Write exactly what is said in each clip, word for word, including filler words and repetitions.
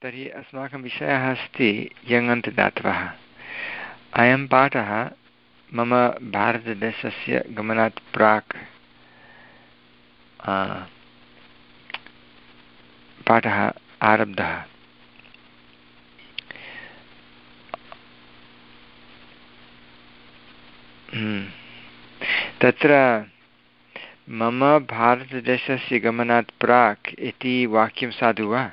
तर्हि अस्माकं विषयः अस्ति यङन्तदातवः। अयं पाठः मम भारतदेशस्य गमनात् प्राक् पाठः आरब्धः। तत्र मम भारतदेशस्य गमनात् प्राक् इति वाक्यं साधु वा?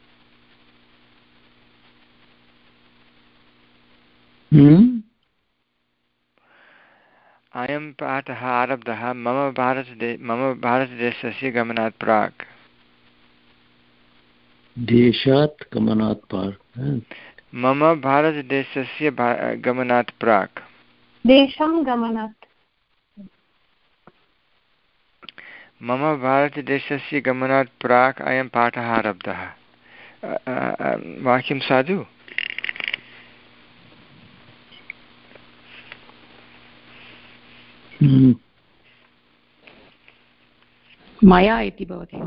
अयं पाठः आरब्धः मम भारतदे मम भारतदेशस्य गमनात् प्राक्। देशात् गमनात् प्राक् मम भारतदेशस्य गमनात् प्राक् देशं गमनात् मम भारतदेशस्य गमनात् प्राक् अयं पाठः आरब्धः। वाक्यं साधु? मया इति भवति।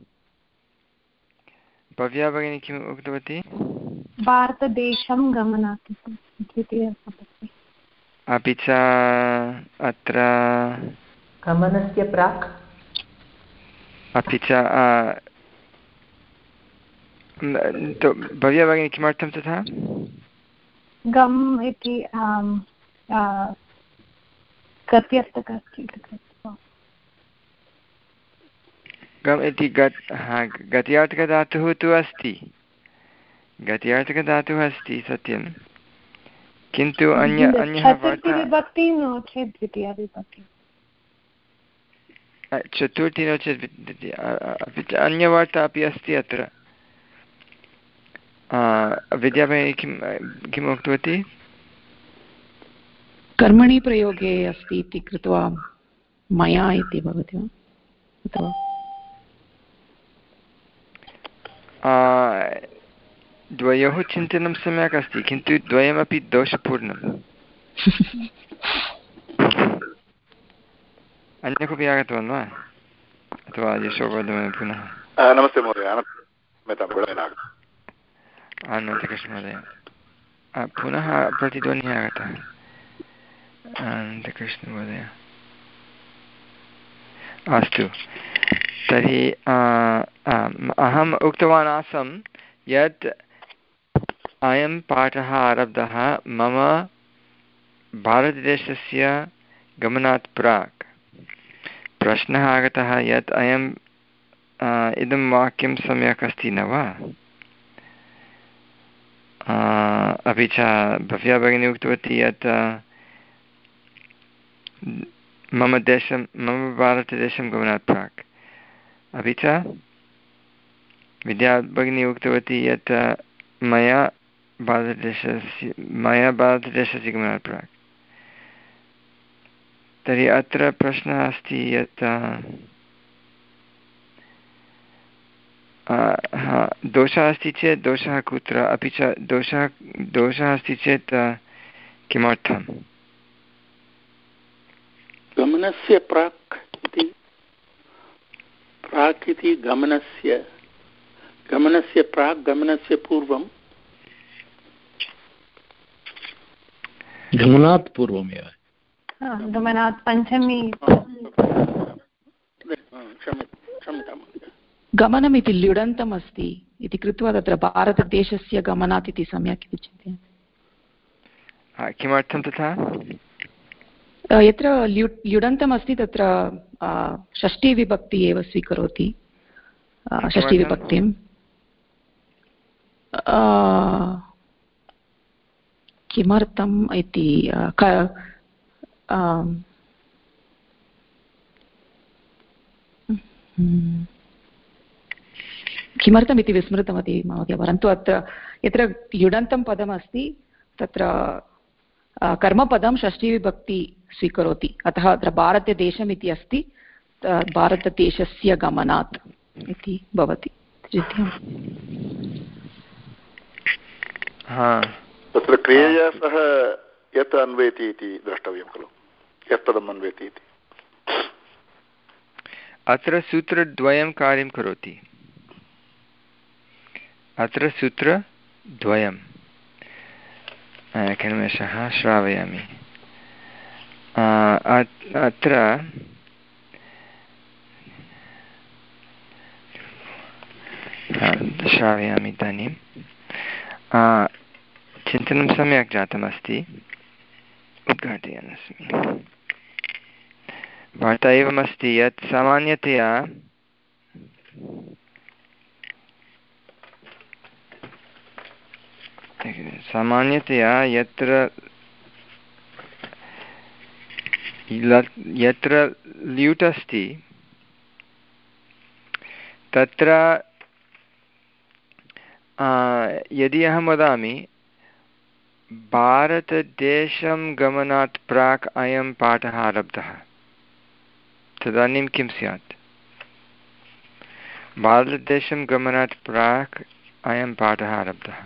भव्या भगिनी किम् उक्तवती? भारतदेशं गमनात् द्वितीयसप्तमी। अपि च अत्र गमनस्य प्राक् अपि च भव्या भगिनी किमर्थं तथा? गम् इति गम् इति गत् हा गत्यार्थकधातुः तु अस्ति, गत्यार्थकधातुः अस्ति सत्यं, किन्तु अन्य अन्यः विभक्ति नो चेत् द्वितीया विभक्ति, चतुर्थी नो चेत् द्वितीया, अपि च अन्यवार्ता अपि अस्ति अत्र। विद्याभगिनी किं किम् उक्तवती? कर्मणि प्रयोगे अस्ति इति कृत्वा मया इति भवति वा? द्वयोः चिन्तनं सम्यक् अस्ति, किन्तु द्वयमपि दोषपूर्णम्। अन्य कोऽपि आगतवान् वा अथवा यशोवर्धन पुनः? नमस्ते महोदय, अनन्तकृष्णमहोदय पुनः प्रतिध्वनिः आगतः। अनन्तकृष्णमहोदय अस्तु, तर्हि अहम् उक्तवान् आसं यत् अयं पाठः आरब्धः मम भारतदेशस्य गमनात् प्राक्। प्रश्नः आगतः यत् अयं इदं वाक्यं सम्यक् अस्ति न वा? अपि च भव्या भगिनी उक्तवती यत् मम देशं मम भारतदेशं गमनात् प्राक्। अपि च विद्या भगिनी उक्तवती यत् मया भारतदेशस्य मया भारतदेशस्य गमनात् प्राक्। तर्हि अत्र प्रश्नः अस्ति यत् दोषः अस्ति चेत् दोषः कुत्र, अपि च दोषः दोषः अस्ति चेत् किमर्थम्? गमनस्य प्राक् इति प्राक् इति गमनस्य गमनस्य प्राक् गमनस्य पूर्वं गमनात् पूर्वमेव गमनात् पञ्चमी गमनम् इति ल्युडन्तम् अस्ति इति कृत्वा तत्र भारतदेशस्य गमनात् इति सम्यक् इति चिन्तयामि। किमर्थं तथा? यत्र ल्यु ल्युडन्तम् अस्ति तत्र षष्ठीविभक्ति एव स्वीकरोति, षष्ठीविभक्तिं। किमर्थम् इति किमर्थम् इति विस्मृतवती महोदय, परन्तु अत्र यत्र ल्युडन्तं पदमस्ति तत्र कर्मपदं षष्ठीविभक्ति स्वीकरोति, अतः अत्र भारतदेशम् इति अस्ति, भारतदेशस्य गमनात् इति भवति। तत्र क्रियया सह यत् अन्वयति इति द्रष्टव्यं खलु, यत् पदम् अन्वयति इति। अत्र सूत्रद्वयं कार्यं करोति। अत्र सूत्रद्वयम् एकनिमेषः श्रावयामि अत्र श्रावयामि इदानीं चिन्तनं सम्यक् जातमस्ति उद्घाटयन्नस्मि वार्ता एवमस्ति यत् सामान्यतया सामान्यतया यत्र यत्र ल्यूट् अस्ति तत्र यदि अहं वदामि भारतदेशं गमनात् प्राक् अयं पाठः आरब्धः तदानीं किं स्यात्? भारतदेशं गमनात् प्राक् अयं पाठः आरब्धः।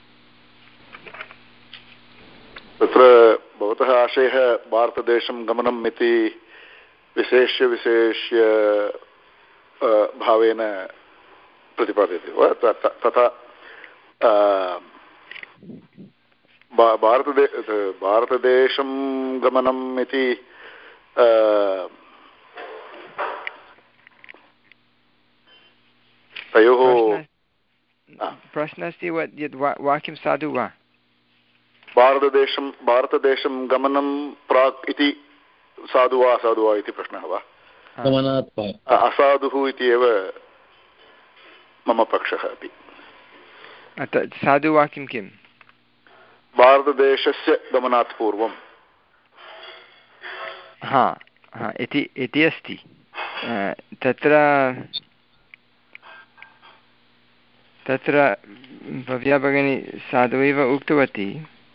तत्र भवतः आशयः भारतदेशं गमनम् इति विशेष्य विशेष्य भावेन प्रतिपाद्यते वा? तथा भारतदे भारतदेशं गमनम् इति तयोः प्रश्नः अस्ति यद् वाक्यं साधु वा? भारतदेशं भारतदेशं गमनं प्राक् इति साधु वा असाधु वा इति प्रश्नः वा? असाधुः इति एव मम पक्षः अपि। साधुवाक्यं किं? भारतदेशस्य गमनात् पूर्वं हा हा इति इति अस्ति तत्र तत्र भव्या भगिनी साधु एव उक्तवती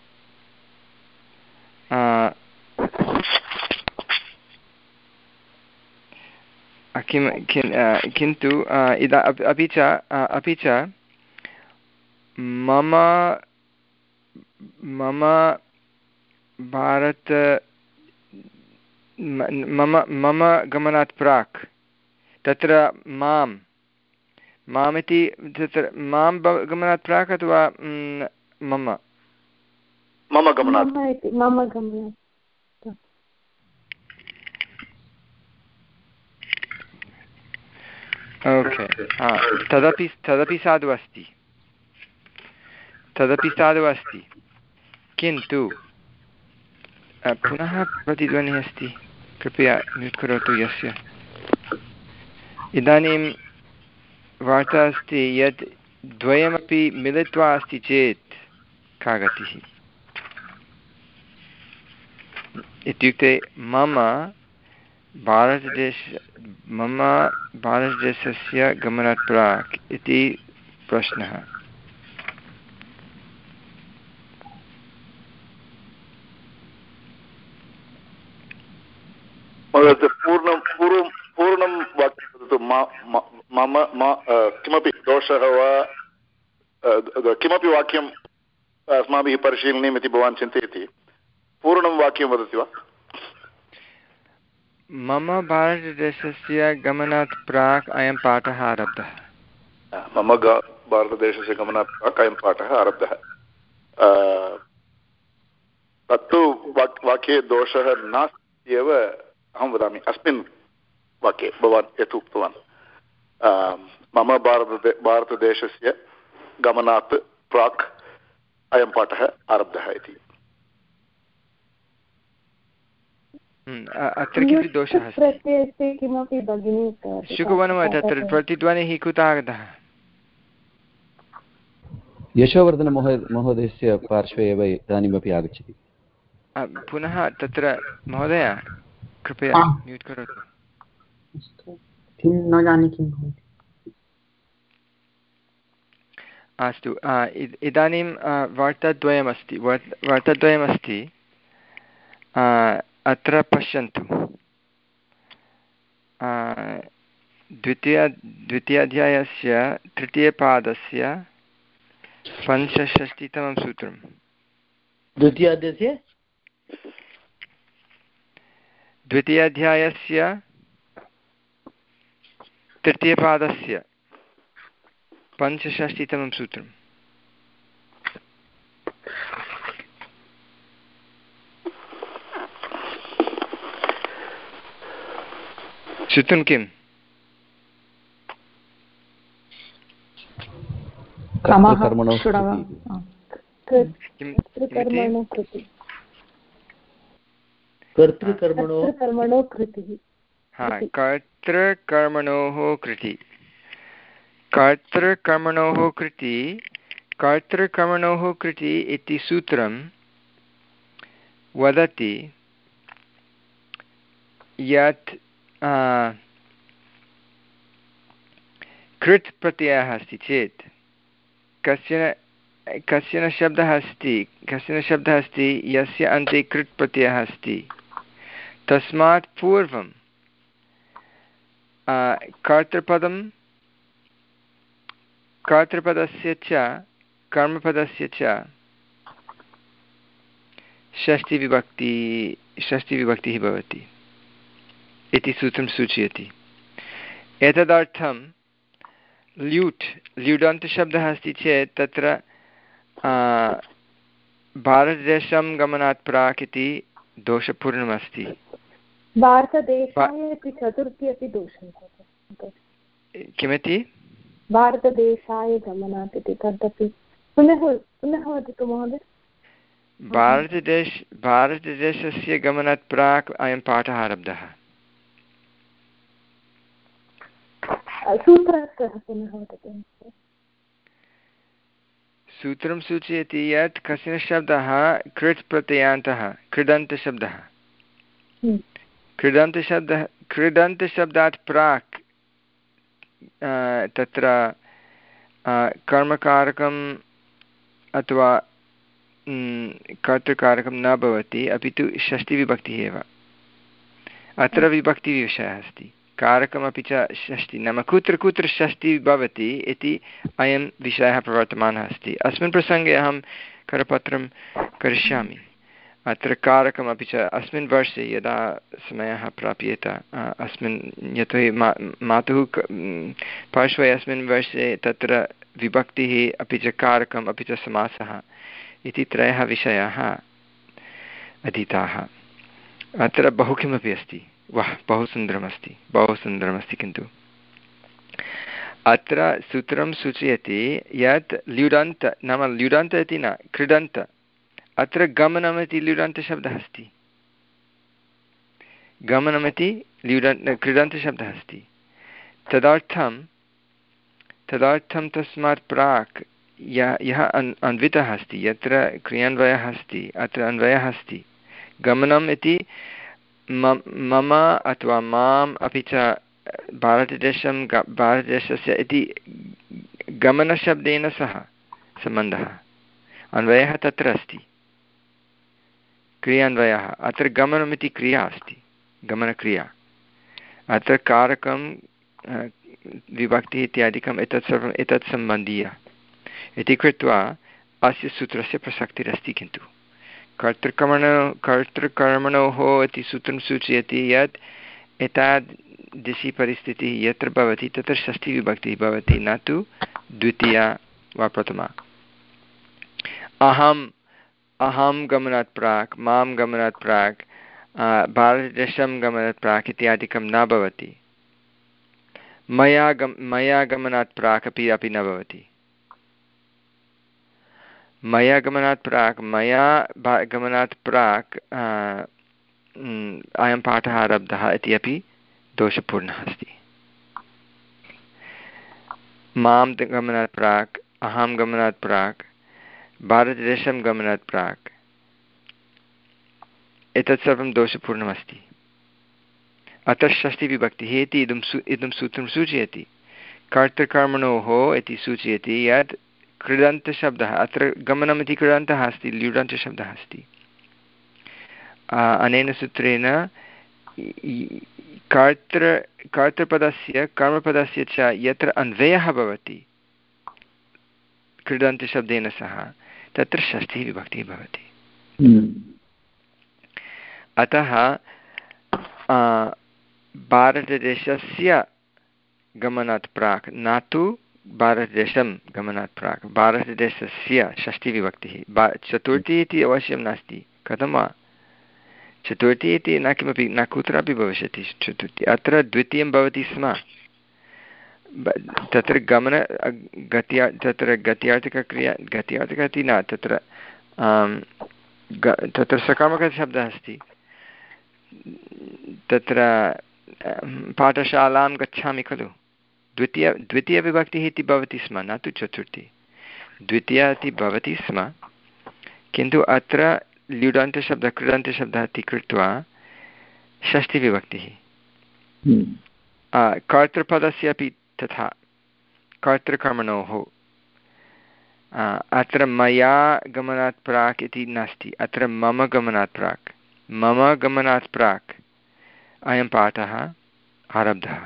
किं किन्तु इदा अपि च अपि च मम मम भारत मम मम गमनात् प्राक् तत्र मां माम् इति तत्र मां गमनात् प्राक् अथवा मम मम गमनात् मम गमनात् ओके तदपि तदपि साधु अस्ति तदपि साधु अस्ति किन्तु पुनः प्रतिध्वनिः अस्ति कृपया म्यूट् करोतु यस्य इदानीं वार्ता अस्ति यत् द्वयमपि मिलित्वा अस्ति चेत् का गतिः इत्युक्ते मम भारतदेश मम भारतदेशस्य गमनात् प्राक् इति प्रश्नः पूर्णं पूर्वं पूर्णं वाक्यं वदतु मम किमपि दोषः वा किमपि वाक्यम् अस्माभिः परिशीलनीयम् इति भवान् चिन्तयति पूर्णं वाक्यं वदति वा? मम भारतदेशस्य गमनात् प्राक् अयं पाठः आरब्धः मम भारतदेशस्य गमनात् प्राक् अयं पाठः आरब्धः तत्तु वाक्ये दोषः नास्ति एव अहं वदामि अस्मिन् वाक्ये भवान् यत् उक्तवान् मम भारतदे भारतदेशस्य गमनात् प्राक् अयं पाठः आरब्धः इति अत्र किमपि दोषः अस्ति किमपि भगिनी शुकवनं तत्र प्रतिध्वनिः कुतः आगतः? यशोवर्धन महोदयस्य पार्श्वे एव इदानीमपि आगच्छति। पुनः तत्र महोदय कृपया म्यूट् करोतु। किं न जाने किं भवति। अस्तु इदानीं वार्ताद्वयमस्ति वार्ताद्वयमस्ति अत्र पश्यन्तु द्वितीय द्वितीयाध्यायस्य तृतीयपादस्य पञ्चषष्टितमं सूत्रं द्वितीयाध्यायस्य द्वितीयाध्यायस्य तृतीयपादस्य पञ्चषष्टितमं सूत्रम्। सूत्रं किम्? कर्तृकर्मणो कृतिः। हा, कर्तृकर्मणोः कृति। कर्तृकर्मणोः कृति कर्तृकर्मणोः कृति इति सूत्रं वदति यत् कृत् प्रत्ययः अस्ति चेत् कश्चन कश्चन शब्दः अस्ति कश्चन शब्दः अस्ति यस्य अन्ते कृत् प्रत्ययः अस्ति, तस्मात् पूर्वं कर्तृपदं कर्तृपदस्य च कर्मपदस्य च षष्टिविभक्ति षष्टिविभक्तिः भवति इति सूत्रं सूचयति। एतदर्थं ल्यूट् ल्युडन्तशब्दः अस्ति चेत् तत्र भारतदेशं गमनात् प्राक् इति दोषपूर्णमस्ति। भारतदेशाय इति चतुर्थी अपि दोषं। किमिति? भारतदेशाय गमनात् इति तदपि पुनः पुनः वदतु महोदय। भारतदेश भारतदेशस्य गमनात् प्राक् अयं पाठः आरब्धः। सूत्रं सूचयति यत् कश्चन शब्दः कृत् प्रत्ययान्तः कृदन्तशब्दः कृदन्तशब्दः कृदन्तशब्दात् प्राक् तत्र कर्मकारकम् अथवा कर्तृकारकं न भवति, अपि तु षष्टिविभक्तिः एव। अत्र विभक्तिविषयः अस्ति, कारकमपि च षष्टि, नाम कुत्र कुत्र षष्टिः भवति इति अयं विषयः प्रवर्तमानः अस्ति। अस्मिन् प्रसङ्गे अहं करपत्रं करिष्यामि। अत्र कारकमपि च अस्मिन् वर्षे यदा समयः प्राप्येत अस्मिन्, यतोहि मा मातुः पार्श्वे अस्मिन् वर्षे तत्र विभक्तिः अपि च कारकम् अपि च समासः इति त्रयः विषयाः अधीताः। अत्र बहु किमपि अस्ति, वाह बहु सुन्दरमस्ति बहु सुन्दरमस्ति किन्तु अत्र सूत्रं सूचयति यत् ल्युडन्त नाम ल्युडन्त इति न कृदन्त, अत्र गमनम् इति ल्युडन्तशब्दः अस्ति, गमनमिति ल्युडन्त कृदन्तशब्दः अस्ति। तदर्थं तदर्थं तस्मात् प्राक् यः यः अन् अन्वितः अस्ति, यत्र क्रियान्वयः अस्ति अत्र अन्वयः अस्ति। गमनम् इति मम अथवा माम् अपि च भारतदेशं भारतदेशस्य इति गमनशब्देन सह सम्बन्धः, अन्वयः तत्र अस्ति, क्रियान्वयः। अत्र गमनमिति क्रिया अस्ति, गमनक्रिया। अत्र कारकं विभक्तिः इत्यादिकम् एतत् सर्वम् एतत् सम्बन्धीय इति कृत्वा अस्य सूत्रस्य प्रसक्तिरस्ति। किन्तु कर्तृकर्मण कर्तृकर्मणोः इति सूत्रं सूचयति यत् एतादृशी परिस्थितिः यत्र भवति तत्र षष्टिविभक्तिः भवति, न तु द्वितीया वा प्रथमा। अहम् अहं गमनात् प्राक्, मां गमनात् प्राक्, भारतदेशं गमनात् प्राक् इत्यादिकं न भवति। मया गम मया गमनात् प्राक् अपि अपि न भवति। मया गमनात् प्राक् मया गमनात् प्राक् अयं पाठः आरब्धः इति अपि दोषपूर्णः अस्ति। मां गमनात् प्राक्, अहं गमनात् प्राक्, भारतदेशं गमनात् प्राक्, एतत् सर्वं दोषपूर्णमस्ति। अत्र षष्टिविभक्तिः इति इदं सू इदं सूत्रं सूचयति। कर्तृकर्मणोः इति सूचयति यत् कृदन्तशब्दः, अत्र गमनमिति कृदन्तः अस्ति, ल्युडन्तशब्दः अस्ति। अनेन सूत्रेण कर्तृ कर्तृपदस्य कर्मपदस्य च यत्र अन्वयः भवति कृदन्तशब्देन सह तत्र षष्टिः विभक्तिः भवति। अतः भारतदेशस्य गमनात् प्राक्, न तु भारतदेशं गमनात् प्राक् भारतदेशस्य षष्टिविभक्तिः बा चतुर्थी इति अवश्यं नास्ति कथं वा चतुर्थी इति न किमपि न कुत्रापि भविष्यति चतुर्थी अत्र द्वितीयं भवति स्म तत्र गमन गत्या तत्र गत्यार्थकक्रिया गत्यार्थक इति न तत्र तत्र सकर्मकशब्दः अस्ति तत्र पाठशालां गच्छामि खलु द्वितीय द्वितीयविभक्तिः इति भवति स्म न तु चतुर्थी द्वितीया इति भवति स्म किन्तु अत्र ल्युडन्तशब्दः कृदन्तशब्दः इति कृत्वा षष्टिविभक्तिः कर्तृपदस्य अपि तथा कर्तृकर्मणोः अत्र मया गमनात् प्राक् इति नास्ति अत्र मम गमनात् प्राक् मम गमनात् प्राक् अयं पाठः आरब्धः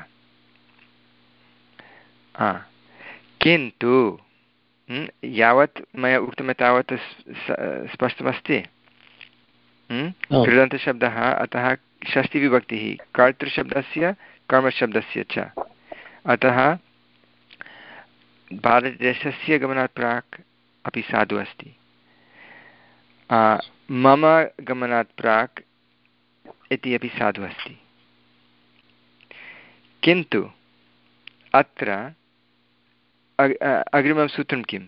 किन्तु यावत् मया उक्तं तावत् स्पष्टमस्ति कृदन्तशब्दः अतः षष्टिविभक्तिः कर्तृशब्दस्य कर्मशब्दस्य च अतः भारतदेशस्य गमनात् प्राक् अपि साधु अस्ति मम गमनात् प्राक् इति अपि साधु अस्ति किन्तु अत्र अग्रिमं सूत्रं किम्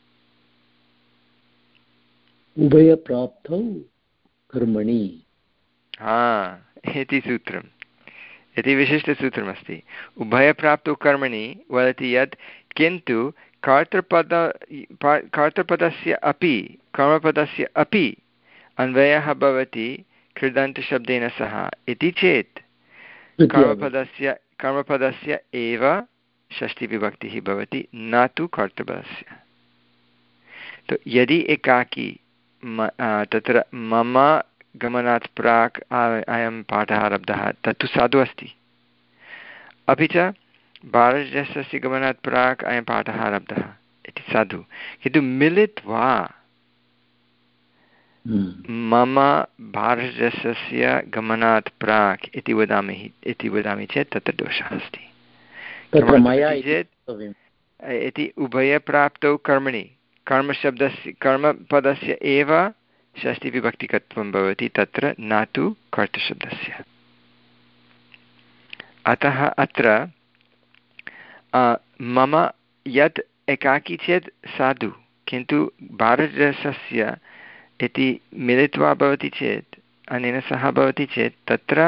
उभयप्राप्तौ कर्मणि हा इति सूत्रम् इति विशिष्टसूत्रमस्ति उभयप्राप्तौ कर्मणि वदति यत् किन्तु कर्तृपद कर्तृपदस्य अपि कर्मपदस्य अपि अन्वयः भवति कृदन्तशब्देन सह इति चेत् कर्मपदस्य कर्मपदस्य एव षष्टिविभक्तिः भवति न तु कर्तृपदस्य तो यदि एकाकी तत्र मम गमनात् प्राक् अयं पाठः आरब्धः तत्तु साधु अस्ति अपि च भारतदेशस्य गमनात् प्राक् अयं पाठः आरब्धः इति साधु किन्तु मिलित्वा मम भारतदेशस्य गमनात् प्राक् इति वदामि इति वदामि चेत् तत्र दोषः अस्ति चेत् इति उभयप्राप्तौ कर्मणि कर्मशब्दस्य कर्मपदस्य एव षष्टिविभक्तिकत्वं भवति तत्र न तु कर्तृशब्दस्य अतः अत्र मम यत् एकाकी चेत् साधु किन्तु भारतदेशस्य इति मिलित्वा भवति चेत् अनेन सह भवति चेत् तत्र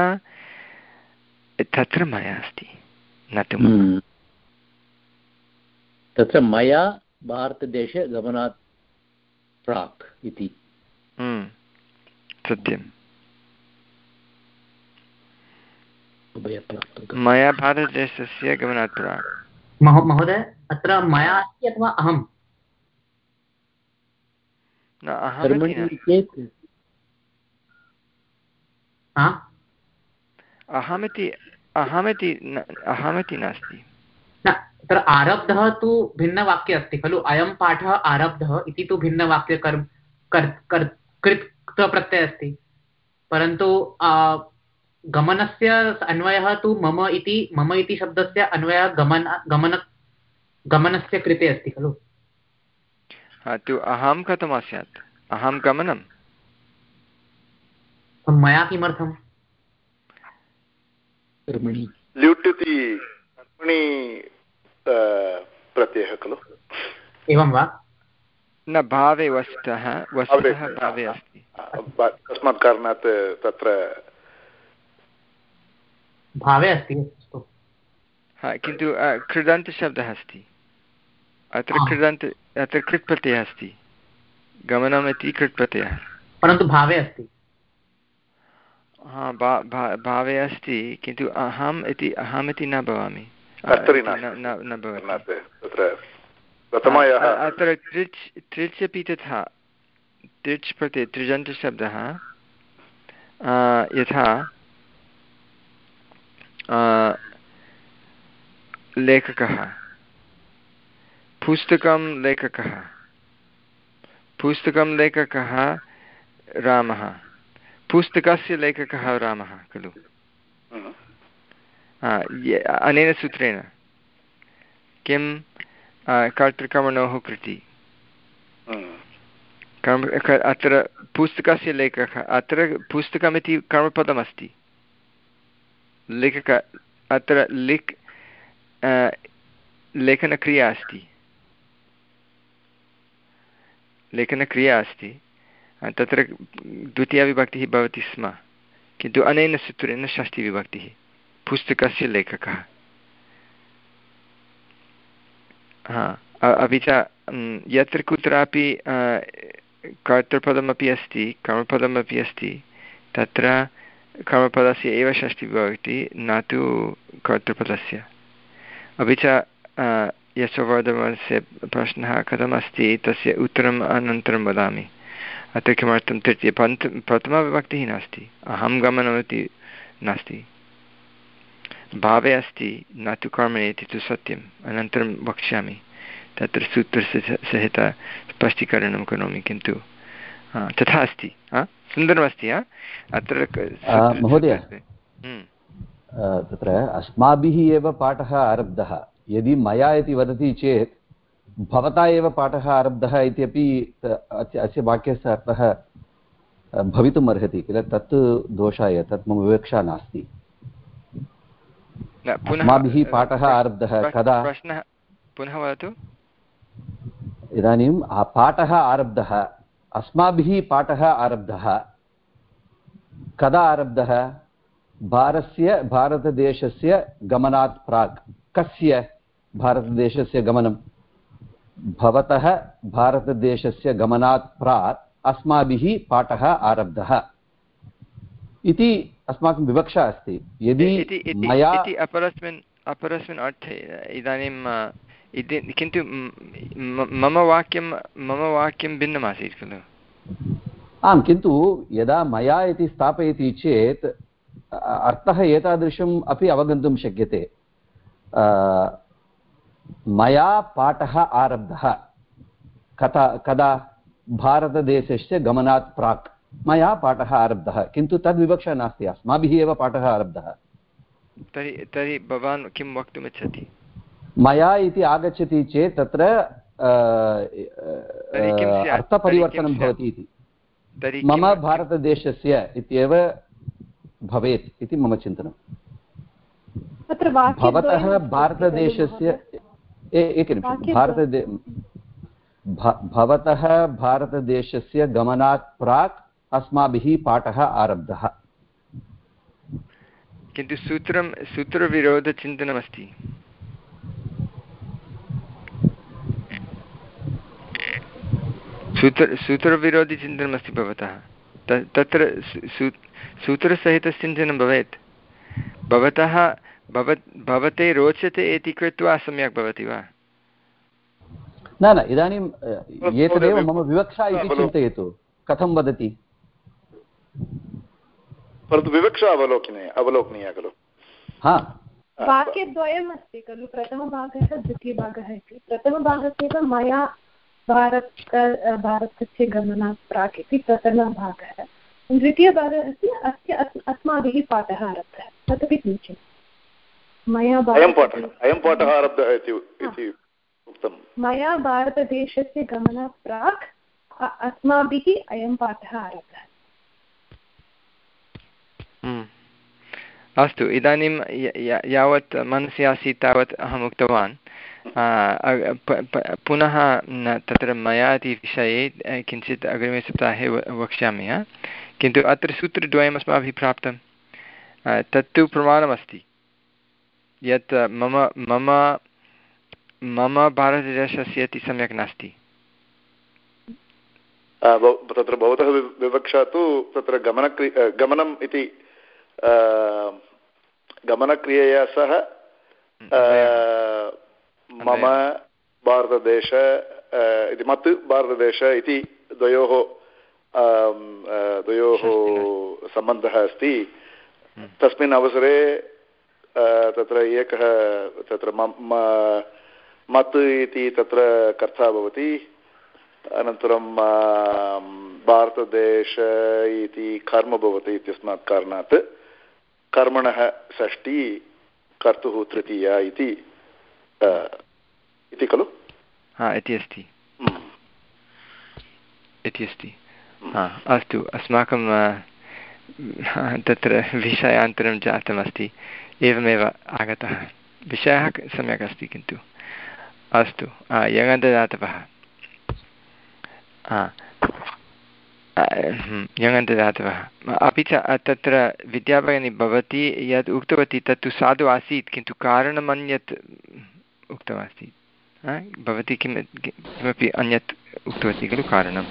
तत्र मया अस्ति न तु तत्र मया भारतदेशे गमनात् प्राक् इति सत्यं मया भारतदेशस्य गमनात् प्राक् महोदय अत्र मया अस्ति अथवा अहं न अहमिति अहमिति अहमिति अहमिति नास्ति न तत्र आरब्धः तु भिन्नवाक्ये अस्ति खलु अयं पाठः आरब्धः इति तु भिन्नवाक्ये कर् कर् कृत् प्रत्ययः अस्ति परन्तु गमनस्य अन्वयः तु मम इति मम इति शब्दस्य अन्वयः गमन गमन गमनस्य कृते अस्ति खलु तु अहं कथं स्यात् अहं गमनं मया किमर्थं कर्मणि ल्युट् इति कर्मणि प्रत्ययः खलु एवं वा न भावे वस्तुतः वस्तुतः भावे अस्ति तस्मात् कारणात् तत्र भावे अस्ति किन्तु कृदन्तशब्दः अस्ति अत्र कृदन्त अत्र कृत् प्रत्ययः अस्ति गमनम् इति कृत् प्रत्ययः परन्तु भावे अस्ति हा भावे अस्ति किन्तु अहम् इति अहमिति न भवामि न भवति अत्र त्रिच् त्रिच् अपि तथा त्रिच् प्रत्यय त्रिजन्तशब्दः यथा लेखकः पुस्तकं लेखकः पुस्तकं लेखकः रामः पुस्तकस्य लेखकः रामः खलु अनेन सूत्रेण किं कर्तृकर्मणोः कृति कर्म अत्र पुस्तकस्य लेखकः अत्र पुस्तकमिति कर्मपदमस्ति लेखक अत्र लिख् लेखनक्रिया अस्ति लेखनक्रिया अस्ति तत्र द्वितीयाविभक्तिः भवति स्म किन्तु अनेन सूत्रेण षष्ठीविभक्तिः पुस्तकस्य लेखकः हा अपि च यत्र कुत्रापि कर्तृपदमपि अस्ति कर्मपदमपि अस्ति तत्र कर्मपदस्य एव षष्ठीविभक्तिः न तु कर्तृपदस्य अपि च यशोवर्धनस्य प्रश्नः कथमस्ति तस्य उत्तरम् अनन्तरं वदामि अत्र किमर्थं तृतीय पञ्च प्रथमाविभक्तिः नास्ति अहं गमनमिति नास्ति भावे अस्ति न तु कर्मणि इति तु सत्यम् अनन्तरं वक्ष्यामि तत्र सूत्रस्य सहित स्पष्टीकरणं करोमि किन्तु तथा अस्ति सुन्दरमस्ति अत्र महोदय तत्र अस्माभिः एव पाठः आरब्धः यदि मया इति वदति चेत् भवता एव पाठः आरब्धः इत्यपि अस्य वाक्यस्य अर्थः भवितुम् अर्हति किल तत् दोषाय तत् मम विवक्षा नास्ति अस्माभिः पाठः आरब्धः कदा प्रश्नः पुनः वदतु इदानीं पाठः आरब्धः अस्माभिः पाठः आरब्धः कदा आरब्धः भारतस्य भारतदेशस्य गमनात् प्राक् कस्य भारतदेशस्य गमनं भवतः भारतदेशस्य गमनात् प्राक् अस्माभिः पाठः आरब्धः इति अस्माकं विवक्षा अस्ति यदि मया अपरस्मिन् अपरस्मिन् अर्थे इदानीं किन्तु मम वाक्यं मम वाक्यं भिन्नमासीत् खलु आम् किन्तु यदा मया इति स्थापयति चेत् अर्थः एतादृशम् अपि अवगन्तुं शक्यते मया पाठः आरब्धः कथा कदा भारतदेशस्य गमनात् प्राक् मया पाठः आरब्धः किन्तु तद्विवक्षा नास्ति अस्माभिः एव पाठः आरब्धः तर्हि तर्हि भवान् किं वक्तुमिच्छति मया इति आगच्छति चेत् तत्र अर्थपरिवर्तनं भवति इति मम भारतदेशस्य इत्येव भवेत् इति मम चिन्तनं भवतः भारतदेशस्य एकनिमिषं भारतदे भवतः भारतदेशस्य गमनात् प्राक् अस्माभिः पाठः आरब्धः किन्तु सूत्रं सूत्रविरोधचिन्तनमस्ति सूत्र सूत्रविरोधिचिन्तनमस्ति भवतः तत्र सूत्रसहितचिन्तनं भवेत् भवतः भवत् भवते रोचते इति कृत्वा सम्यक् भवति वा न न इदानीं एतदेव मम विवक्षा इति चिन्तयतु कथं वदति परन्तु विवक्षा अवलोकनीय अवलोकनीया खलु हा वाक्यद्वयम् अस्ति खलु प्रथमभागः द्वितीयभागः इति प्रथमभागस्य मया भारत भारतस्य गमनात् प्राक् इति प्रथमभागः द्वितीयभागः अस्ति अस्य अस्माभिः पाठः आरब्धः तदपि किञ्चित् मया अयं पाठः आरब्धः इति उक्तं मया भारतदेशस्य गमनात् प्राक् अस्माभिः अयं पाठः आरब्धः अस्तु इदानीं यावत् मनसि आसीत् तावत् अहम् उक्तवान् पुनः तत्र मया इति विषये किञ्चित् अग्रिमे सप्ताहे वक्ष्यामि किन्तु अत्र सूत्रद्वयम् अस्माभिः प्राप्तं तत्तु प्रमाणमस्ति यत् मम मम मम भारतदेशस्य इति सम्यक् नास्ति तत्र भवतः विवक्षा तु तत्र गमनक्रि गमनम् इति गमनक्रियया सह मम भारतदेश इति मत् भारतदेश इति द्वयोः द्वयोः सम्बन्धः अस्ति तस्मिन् अवसरे तत्र एकः तत्र मत् इति तत्र कर्ता भवति अनन्तरं भारतदेश इति कर्म भवति इत्यस्मात् कारणात् कर्मणः षष्ठी कर्तुः तृतीया इति इति खलु हा इति अस्ति इति अस्ति हा अस्तु अस्माकं तत्र विषयान्तरं जातमस्ति एवमेव आगतः विषयः सम्यक् अस्ति किन्तु अस्तु यङन्तदातवः यङन्तदातवः अपि च तत्र विद्याभगिनी भवती यद् उक्तवती तत्तु साधु आसीत् किन्तु कारणमन्यत् उक्तमासीत् भवती किं किमपि अन्यत् उक्तवती खलु कारणं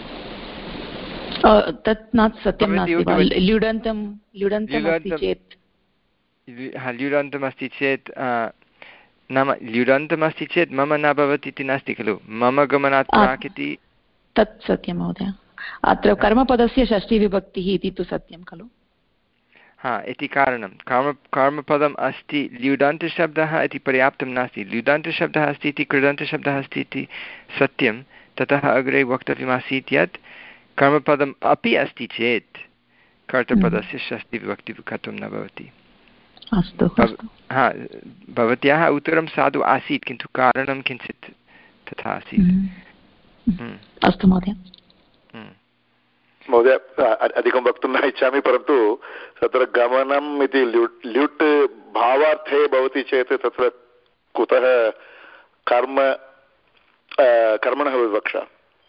तत् न सत्यं नास्ति ल्युडन्तं ल्युडन्तमस्ति चेत् ल्युडन्तमस्ति चेत् नाम ल्युडन्तमस्ति चेत् मम न भवति इति नास्ति खलु मम गमनात् प्राक् इति तत् सत्यं महोदय अत्र कर्मपदस्य षष्ठीविभक्तिः इति तु सत्यं खलु हा इति कारणं कर्म कर्मपदम् अस्ति ल्युडान्तशब्दः इति पर्याप्तं नास्ति ल्युडान्तशब्दः अस्ति इति कृदन्तशब्दः अस्ति इति सत्यं ततः अग्रे वक्तव्यमासीत् यत् कर्मपदम् अपि अस्ति चेत् कर्तृपदस्य षष्ठीविभक्तिः कथं न भवति अस्तु हा भवत्याः उत्तरं साधु आसीत् किन्तु कारणं किञ्चित् तथा आसीत् अस्तु महोदय महोदय अधिकं वक्तुं न इच्छामि परन्तु तत्र गमनम् इति ल्युट् ल्युट् भावार्थे भवति चेत् तत्र कुतः कर्म कर्मणः विवक्षा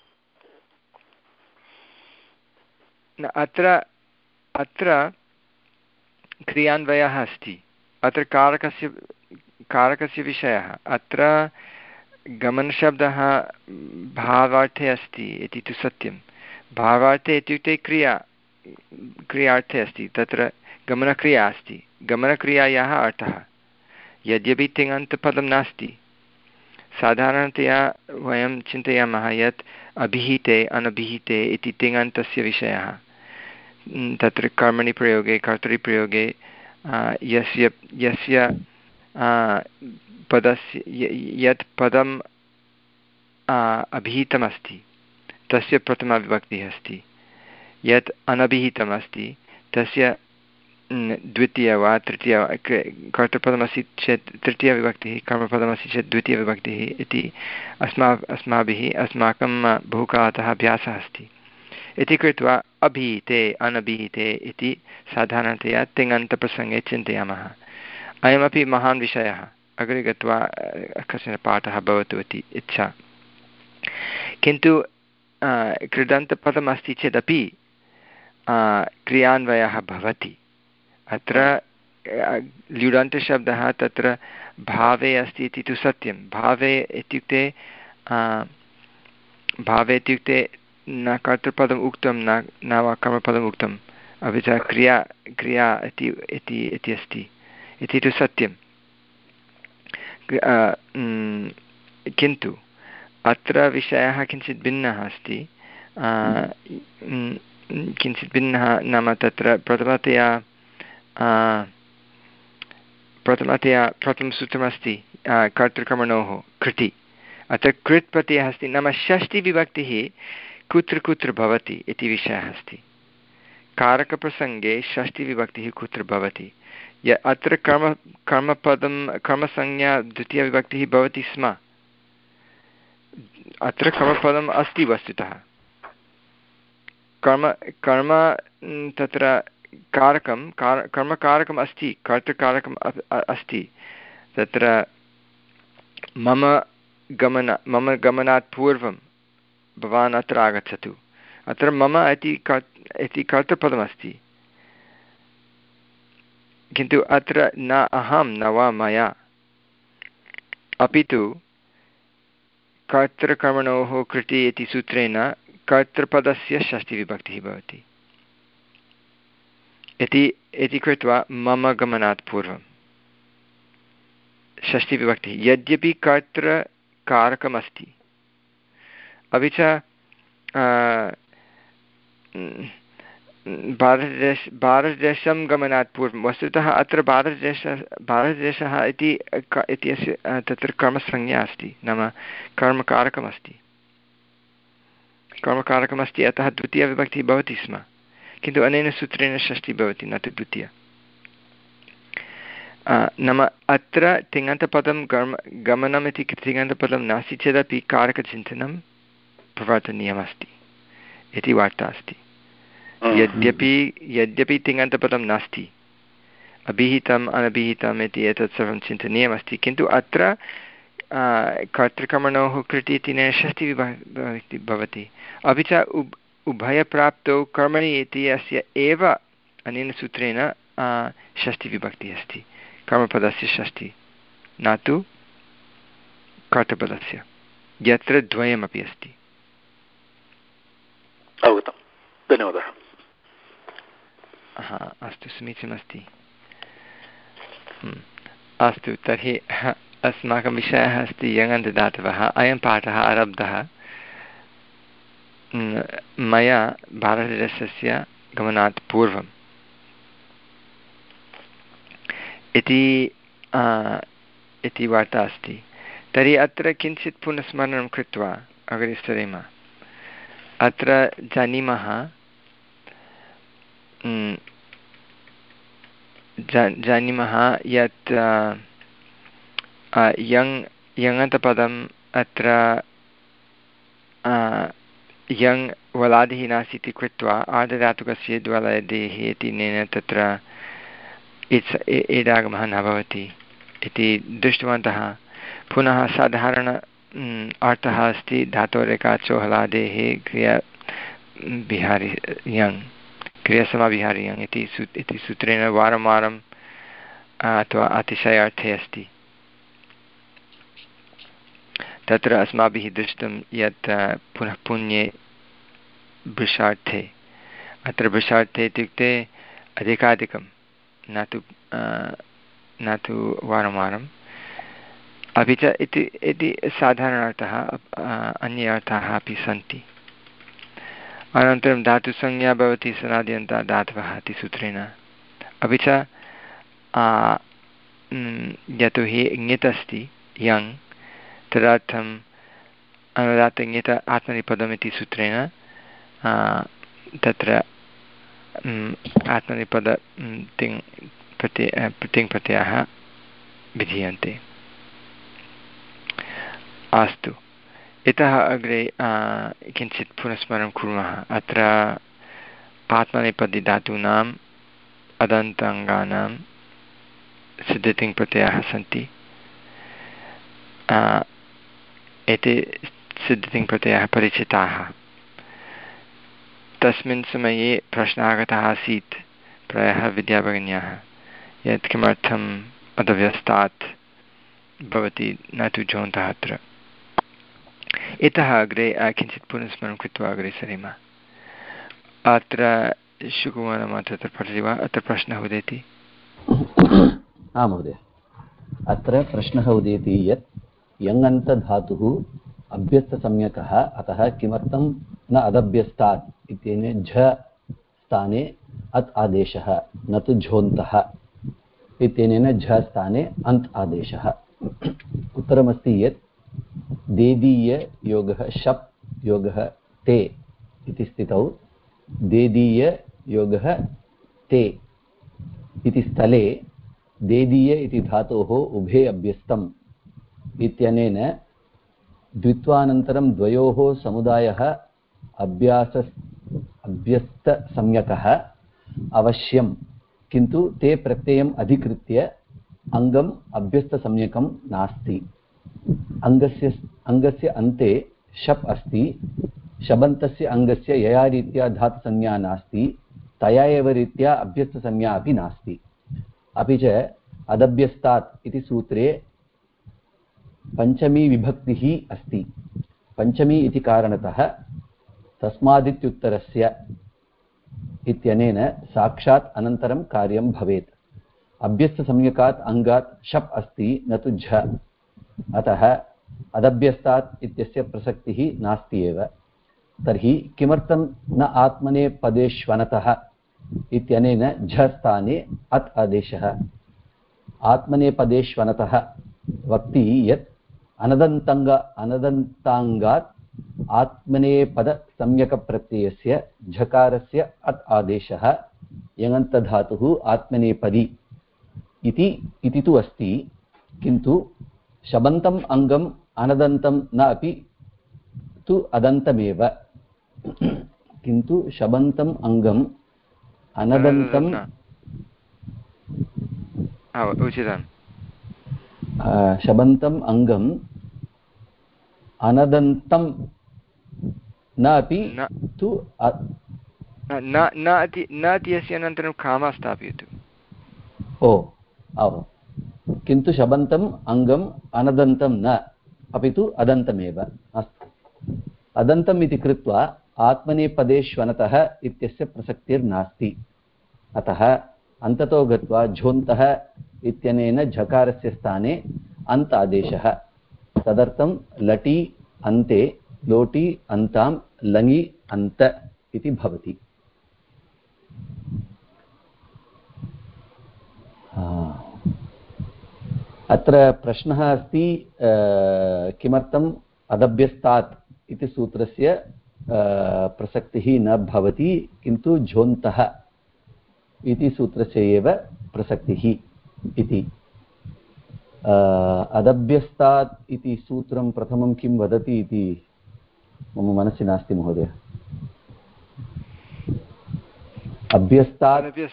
अत्र अत्र क्रियान्वयः अस्ति अत्र कारकस्य कारकस्य विषयः अत्र गमनशब्दः भावार्थे अस्ति इति तु सत्यं भावार्थे इत्युक्ते क्रिया क्रियार्थे अस्ति तत्र गमनक्रिया अस्ति गमनक्रियायाः अर्थः यद्यपि तिङन्तपदं नास्ति साधारणतया वयं चिन्तयामः यत् अभिहिते अनभिहिते इति तिङन्तस्य विषयः तत्र कर्मणि प्रयोगे कर्तरिप्रयोगे यस्य यस्य पदस्य यत् पदम् अभिहितमस्ति तस्य प्रथमा विभक्तिः अस्ति यत् अनभिहितमस्ति तस्य द्वितीया वा तृतीया वा कर्तृपदमस्ति चेत् तृतीयविभक्तिः कर्मपदमस्ति चेत् द्वितीयविभक्तिः इति अस्मा अस्माभिः अस्माकं बहुकालतः अभ्यासः अस्ति इति कृत्वा अभिहिते अनभिहिते इति साधारणतया तिङन्तप्रसङ्गे चिन्तयामः अयमपि महान् विषयः अग्रे गत्वा कश्चन पाठः भवतु इति इच्छा किन्तु कृदन्तपदम् अस्ति चेदपि क्रियान्वयः भवति अत्र ल्युडन्तशब्दः तत्र भावे अस्ति इति तु सत्यं भावे इत्युक्ते भावे इत्युक्ते न कर्तृपदम् उक्तं न न वा कर्मपदम् उक्तम् अपि च क्रिया क्रिया इति इति इति अस्ति इति तु सत्यं किन्तु अत्र विषयः किञ्चित् भिन्नः अस्ति किञ्चित् भिन्नः नाम तत्र प्रथमतया प्रथमतया प्रथमसूत्रमस्ति कर्तृकर्मणोः कृति अत्र कृत् प्रत्ययः अस्ति नाम षष्ठीविभक्तिः कुत्र कुत्र भवति इति विषयः अस्ति कारकप्रसङ्गे षष्ठीविभक्तिः कुत्र भवति य अत्र कर्म कर्मपदं कर्मसंज्ञा द्वितीयविभक्तिः भवति स्म अत्र कर्मपदम् अस्ति वस्तुतः कर्म कर्म तत्र कारकं कार कर्मकारकम् अस्ति कर्तृकारकम् अस्ति तत्र मम गमन मम गमनात् पूर्वं भवान् अत्र आगच्छतु अत्र मम इति कर् इति कर्तृपदमस्ति किन्तु अत्र न अहं न वा मया अपि तु कर्तृकर्मणोः कृति इति सूत्रेण कर्तृपदस्य षष्ठीविभक्तिः भवति इति इति कृत्वा मम गमनात् पूर्वं षष्ठीविभक्तिः यद्यपि कर्तृकारकमस्ति अपि च भारतदेश भारतदेशं गमनात् पूर्वं वस्तुतः अत्र भारतदेशः भारतदेशः इति इत्यस्य तत्र कर्मसंज्ञा अस्ति नाम कर्मकारकमस्ति कर्मकारकमस्ति अतः द्वितीयविभक्तिः भवति स्म किन्तु अनेन सूत्रेण षष्ठी भवति न तु द्वितीया नाम अत्र तिङन्तपदं गम गमनम् इति तिङन्तपदं नास्ति चेदपि कारकचिन्तनं प्रवर्तनीयमस्ति इति वार्ता अस्ति। यद्यपि यद्यपि तिङन्तपदं नास्ति, अभिहितम् अनभिहितम् इति एतत् सर्वं चिन्तनीयमस्ति, किन्तु अत्र कर्तृकर्मणोः कृते इति षष्ठिविभक्ति भवति। अपि च उभ उभयप्राप्तौ कर्मणि इति अस्य एव अनेन सूत्रेण षष्ठिविभक्तिः अस्ति, कर्मपदस्य षष्ठि, न तु कर्तृपदस्य, यत्र द्वयमपि अस्ति। अवगतं, धन्यवादः। हा, अस्तु, समीचीनमस्ति। अस्तु, तर्हि अस्माकं विषयः अस्ति यङन्तदातवः। अयं पाठः आरब्धः मया भारतदेशस्य गमनात् पूर्वम् इति इति वार्ता अस्ति। तर्हि अत्र किञ्चित् पुनस्मरणं कृत्वा अग्रे सरेम। अत्र जानीमः जानीमः यत् यङ् यङन्तपदम् अत्र यङ् वलादिः नास्ति इति कृत्वा आर्धधातुकस्य द्वलयदेः इत्यनेन तत्र इत्स् एडागमः न भवति इति दृष्टवन्तः। पुनः साधारण अर्थः अस्ति धातोरेकाचो हलादेः क्रिया विहारि यङ् क्रियासमाविहारि यङ् इति सू इति सूत्रेण वारं वारं अथवा अतिशयार्थे अस्ति। तत्र अस्माभिः दृष्टं यत् पुनः पुण्ये भृशार्थे, अत्र भृशार्थे इत्युक्ते अधिकाधिकं, न तु न तु वारं वारम्। अपि च इति इति साधारणार्थः अन्ये अर्थाः अपि सन्ति। अनन्तरं धातुसंज्ञा भवति सनाद्यन्ता धातवः इति सूत्रेण। अपि च यतोहि ङित् अस्ति यङ्, तदर्थम् अनुदात्तङित आत्मनेपदमिति सूत्रेण तत्र आत्मनेपद तिङ् प्रत्यय तिङ् प्रत्ययाः विधीयन्ते। अस्तु, इतः अग्रे किञ्चित् पुनस्मरणं कुर्मः। अत्र आत्मनेपदी धातूनाम् अदन्ताङ्गानां सिद्धतिङ् प्रत्ययाः सन्ति। एते सिद्धतिङ् प्रत्ययाः परिचिताः। तस्मिन् समये प्रश्नः आगतः आसीत् प्रायः विद्याभगिन्याः, यत् किमर्थम् अदव्यस्तात् भवति न तु जोन्तः अत्र। इतः अग्रे किञ्चित् पुनस्मरणं कृत्वा अग्रे सरेम। अत्र शुकुमारः तत्र पठति वा? अत्र प्रश्नः उदेति। आं महोदय, अत्र प्रश्नः उदेति यत् यङन्तधातुः अभ्यस्तसंज्ञकः, अतः किमर्थं न अदभ्यस्तात् इत्यनेन झ स्थाने अत् आदेशः, न तु झोन्तः इत्यनेन झ स्थाने अन्त् आदेशः। उत्तरमस्ति यत् देदीययोगः शप् योगः ते इति स्थितौ देदीययोगः ते इति स्थले देदीय इति धातोः उभे अभ्यस्तम् इत्यनेन द्वित्वानन्तरं द्वयोः समुदायः अभ्यास अभ्यस्तसंज्ञकः अवश्यं, किन्तु ते प्रत्ययम् अधिकृत्य अङ्गम् अभ्यस्तसंज्ञकं नास्ति। अङ्गस्य अङ्गस्य अन्ते शप् अस्ति, शबन्तस्य अङ्गस्य यया रीत्या धातुसंज्ञा नास्ति तया एव रीत्या अभ्यस्तसंज्ञा अपि नास्ति। अपि च अदभ्यस्तात् इति सूत्रे पञ्चमी विभक्तिः अस्ति। पञ्चमी इति कारणतः तस्मादित्युत्तरस्य इत्यनेन साक्षात् अनन्तरं कार्यं भवेत्। अभ्यस्तसंज्ञकात् अङ्गात् शप् अस्ति न तु झ, अतः अदभ्यस्तात् इत्यस्य प्रसक्तिः नास्ति एव। तर्हि किमर्थं न आत्मनेपदेष्वनतः इत्यनेन झ स्थाने अत् आदेशः? आत्मनेपदेष्वनतः वक्ति यत् अनदन्ताङ्ग अनदन्ताङ्गात् आत्मनेपदसंज्ञकप्रत्ययस्य झकारस्य अत् आदेशः यङन्तधातुः आत्मनेपदी इति इति तु अस्ति, किन्तु शबन्तम् अङ्गम् अनदन्तं न अपि तु अदन्तमेव। किन्तु शबन्तम् अङ्गम् अनदन्तं उचितं शबन्तम् अङ्गम् अनदन्तं न अपि तु न इत्यस्य अनन्तरं कामः स्थापयतु। ओ आहो, किन्तु शबन्तम् अङ्गम् अनदन्तं न अपि तु अदन्तमेव। अस्तु, अदन्तम् इति कृत्वा आत्मनेपदेष्वनतः इत्यस्य प्रसक्तिर्नास्ति। अतः अन्ततो गत्वा झोन्तः इत्यनेन झकारस्य स्थाने अन्त आदेशः। तदर्थं लटि अन्ते लोटि अन्तां लङि अन्त इति भवति। अत्र प्रश्नः अस्ति, किमर्थम् अदभ्यस्तात् इति सूत्रस्य प्रसक्तिः न भवति, किन्तु झोन्तः इति सूत्रस्य एव प्रसक्तिः इति। अदभ्यस्तात् इति सूत्रं प्रथमं किं वदति इति मम मनसि नास्ति महोदय। अभ्यस्तात्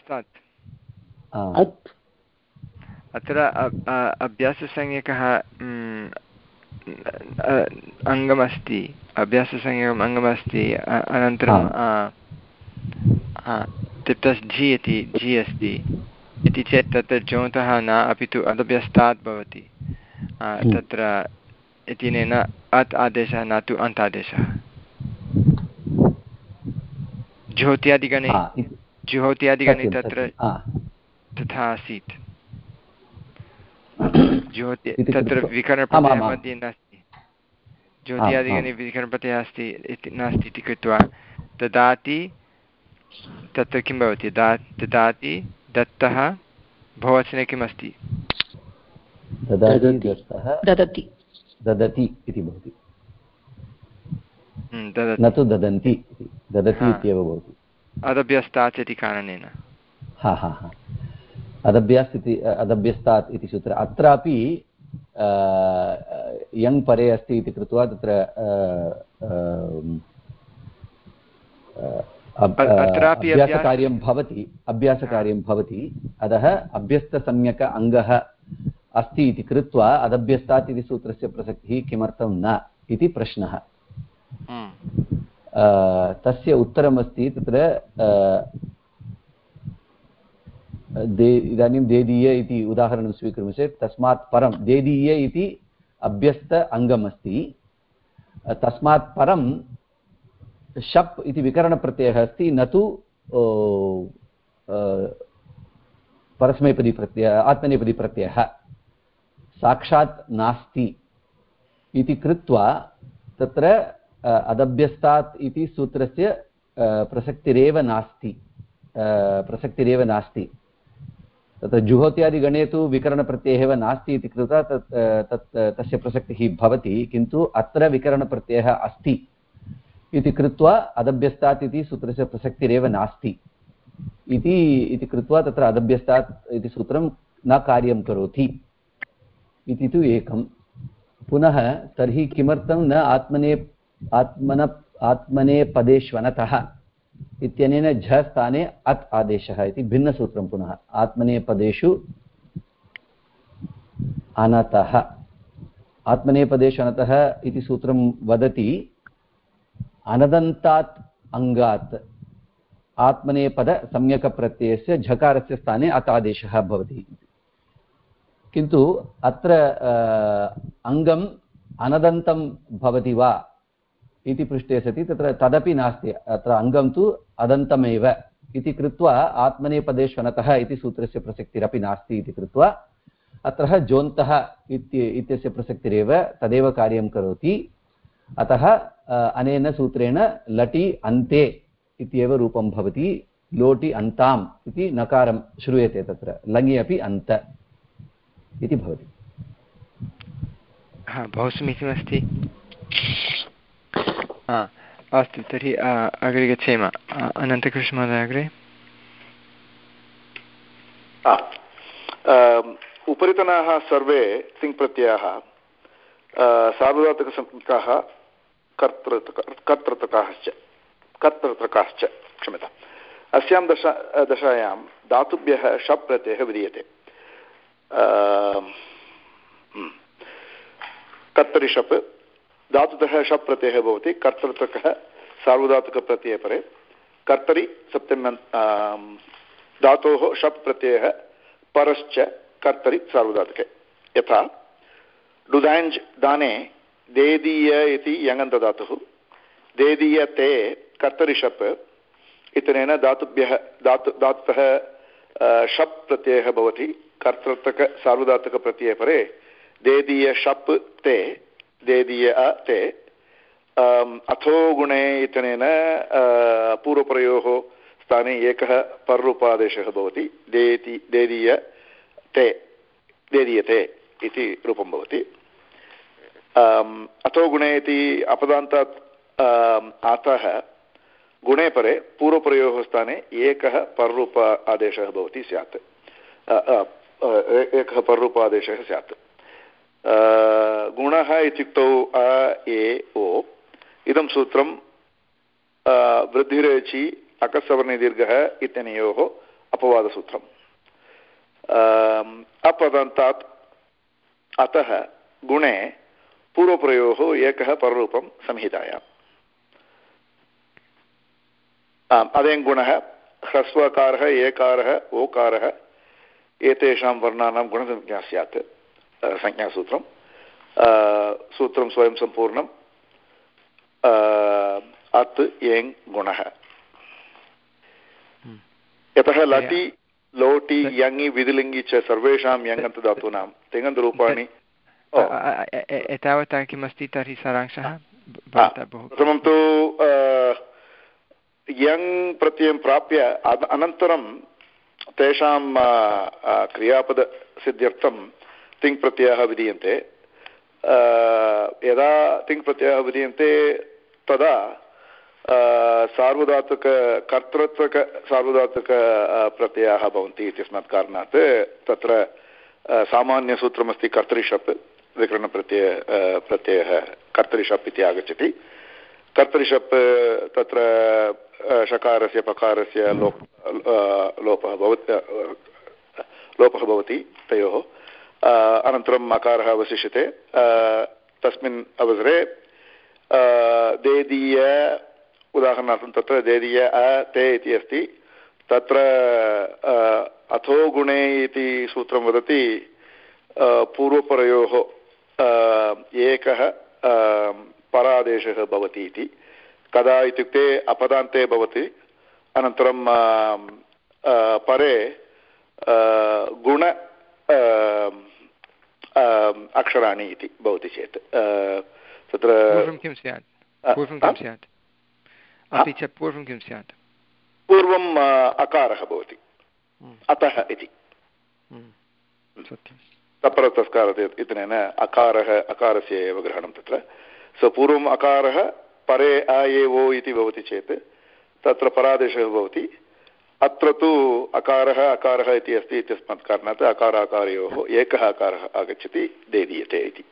अत्र अभ्याससंज्ञकः अङ्गमस्ति, अभ्याससंज्ञकम् अङ्गमस्ति, अनन्तरं तिप्तस् झि इति झि अस्ति इति चेत् तत्र जोन्तः न अपि तु अदभ्यस्तात् भवति। तत्र इत्यनेन अत् आदेशः न तु अन्त आदेशः। ज्योत्यादिगणे ज्योत्यादिगणे तत्र तथा आसीत्। ज्योति तत्र विकरणप्रत्ययः मध्ये नास्ति, ज्योत्यादिगणे विकरणप्रत्ययः अस्ति इति नास्ति इति कृत्वा ददाति, तत्र किं भवति, दा ददाति दत्तः बहुवचने किम् अस्ति, ददति ददति इति भवति, न तु ददन्ति, ददति इत्येव भवति अदभ्यस्तात् इति कारणेन। हा हा हा अदभ्यास् इति अदभ्यस्तात् इति सूत्र। अत्रापि यङ् परे अस्ति इति कृत्वा तत्र अभ्यासकार्यं भवति अभ्यासकार्यं भवति अतः अभ्यस्तसंज्ञक अङ्गः अस्ति इति कृत्वा अदभ्यस्तात् इति सूत्रस्य प्रसक्तिः किमर्थं न इति प्रश्नः। तस्य उत्तरमस्ति तत्र दे इदानीं देदीय इति उदाहरणं स्वीकुर्मः चेत् तस्मात् परं देदीय इति अभ्यस्त अङ्गमस्ति, तस्मात् परं शप् इति विकरणप्रत्ययः अस्ति, न तु परस्मैपदीप्रत्ययः आत्मनेपदीप्रत्ययः साक्षात् नास्ति इति कृत्वा तत्र अदभ्यस्तात् इति सूत्रस्य प्रसक्तिरेव नास्ति प्रसक्तिरेव नास्ति तत्र जुहोत्यादिगणे तु विकरणप्रत्ययः एव नास्ति इति कृत्वा तत् तत् तस्य प्रसक्तिः भवति, किन्तु अत्र विकरणप्रत्ययः अस्ति इति कृत्वा अदभ्यस्तात् इति सूत्रस्य प्रसक्तिरेव नास्ति इति इति कृत्वा तत्र अदभ्यस्तात् इति सूत्रं न कार्यं करोति इति तु एकं। पुनः तर्हि किमर्थं न आत्मने आत्मन आत्मनेपदेष्वनतः इत्यनेन झ स्थाने अत् आदेशः इति भिन्नसूत्रं। पुनः आत्मनेपदेषु अनतः आत्मनेपदेषु अनतः इति सूत्रं वदति अनदन्तात् अङ्गात् आत्मनेपदसंज्ञकप्रत्ययस्य झकारस्य स्थाने अत् आदेशः भवति, किन्तु अत्र अङ्गम् अनदन्तं भवति वा इति पृष्टे सति तत्र तदपि नास्ति, अत्र अङ्गं तु अदन्तमेव इति कृत्वा आत्मनेपदेष्वनतः इति सूत्रस्य प्रसक्तिरपि नास्ति इति कृत्वा अत्र जोन्तः इत्यस्य प्रसक्तिरेव तदेव कार्यं करोति। अतः अनेन सूत्रेण लटि अन्ते इत्येव रूपं भवति, लोटि अन्ताम् इति नकारं श्रूयते, तत्र लङि अपि अन्त इति भवति। हा, बहु समीचीनमस्ति। अस्तु, तर्हि अग्रे गच्छेम। अनन्तकृष्णमहोदय अग्रे। उपरितनाः सर्वे तिङ्प्रत्ययाः सार्वधातुकसंज्ञकाः कर्तृतकाश्च कर्तृतकाश्च क्षम्यताम् अस्यां दशा दशायां धातुभ्यः शप् प्रत्ययः विधीयते कर्तरि शप् धातुतः शप् प्रत्ययः भवति कर्तृतकः सार्वधातुकप्रत्यये परे कर्तरि सप्तम्य धातोः शप् प्रत्ययः परश्च कर्तरि सार्वधातुके यथा डुदाञ्ज् दाने देदीय इति यङन्तधातुः देदीयते कर्तरि शप् इत्यनेन धातुभ्यः धातु धातुतः शप् प्रत्ययः भवति कर्तृतक सार्वधातुकप्रत्यये परे देदीय शप् ते देदीय ते अथो गुणे इत्यनेन पूर्वप्रयोः स्थाने एकः पर्रूपादेशः भवति देति देदीय ते देदीयते इति रूपं भवति अथो गुणे इति अपदान्तात् अतः गुणे परे पूर्वप्रयोः स्थाने एकः पर्रूप आदेशः भवति स्यात् एकः पर्रूप आदेशः स्यात् गुणः इत्युक्तौ अ ए ओ इदं सूत्रं वृद्धिरेचि अकस्सवर्णदीर्घः इत्यनयोः अपवादसूत्रम् अपदान्तात् अतः गुणे पूर्वप्रयोः एकः पररूपं संहितायाम् अदें गुणः ह्रस्वकारः एकारः ओकारः एतेषां वर्णानां गुणसंज्ञा स्यात् संज्ञासूत्रं सूत्रं स्वयं सम्पूर्णम् अत् एङ् गुणः यतः लटि लोटि यङि विधिलिङ्गि च सर्वेषां यङन्तधातूनां तिङन्तरूपाणि एतावता किमस्ति तर्हि सारांशः प्रथमं तु यङ् प्रत्ययं प्राप्य अनन्तरं तेषां क्रियापदसिद्ध्यर्थं तिङ् प्रत्ययाः विधीयन्ते यदा तिङ् प्रत्ययाः विधीयन्ते तदा सार्वधातुक कर्तृत्वक सार्वधातुक प्रत्ययाः भवन्ति इत्यस्मात् कारणात् तत्र सामान्यसूत्रमस्ति कर्तरिशप् विकरणप्रत्यय प्रत्ययः कर्तरिशप् इति आगच्छति कर्तरिशप् तत्र षकारस्य पकारस्य लोप लोपः भवति लोपः भवति तयोः अनन्तरम् अकारः अवशिष्यते तस्मिन् अवसरे देदीय उदाहरणार्थं तत्र देदीय अ ते इति अस्ति तत्र अथो गुणे इति सूत्रं वदति पूर्वपरयोः एकः परादेशः भवति इति कदा इत्युक्ते अपदान्ते भवति अनन्तरं परे गुण अक्षराणि इति भवति चेत् तत्र पूर्वं किं स्यात् पूर्वं किं स्यात् अपि च पूर्वं किं स्यात् पूर्वम् अकारः भवति अतः इति सप्रतस्कारः इत्यनेन अकारः अकारस्य एव ग्रहणं तत्र सो पूर्वम् अकारः परे अ ए ओ इति भवति चेत् तत्र परादेशः भवति अत्र तु अकारः अकारः इति अस्ति इत्यस्मात् कारणात् अकार अकारयोः एकः अकारः आगच्छति देदीयते इति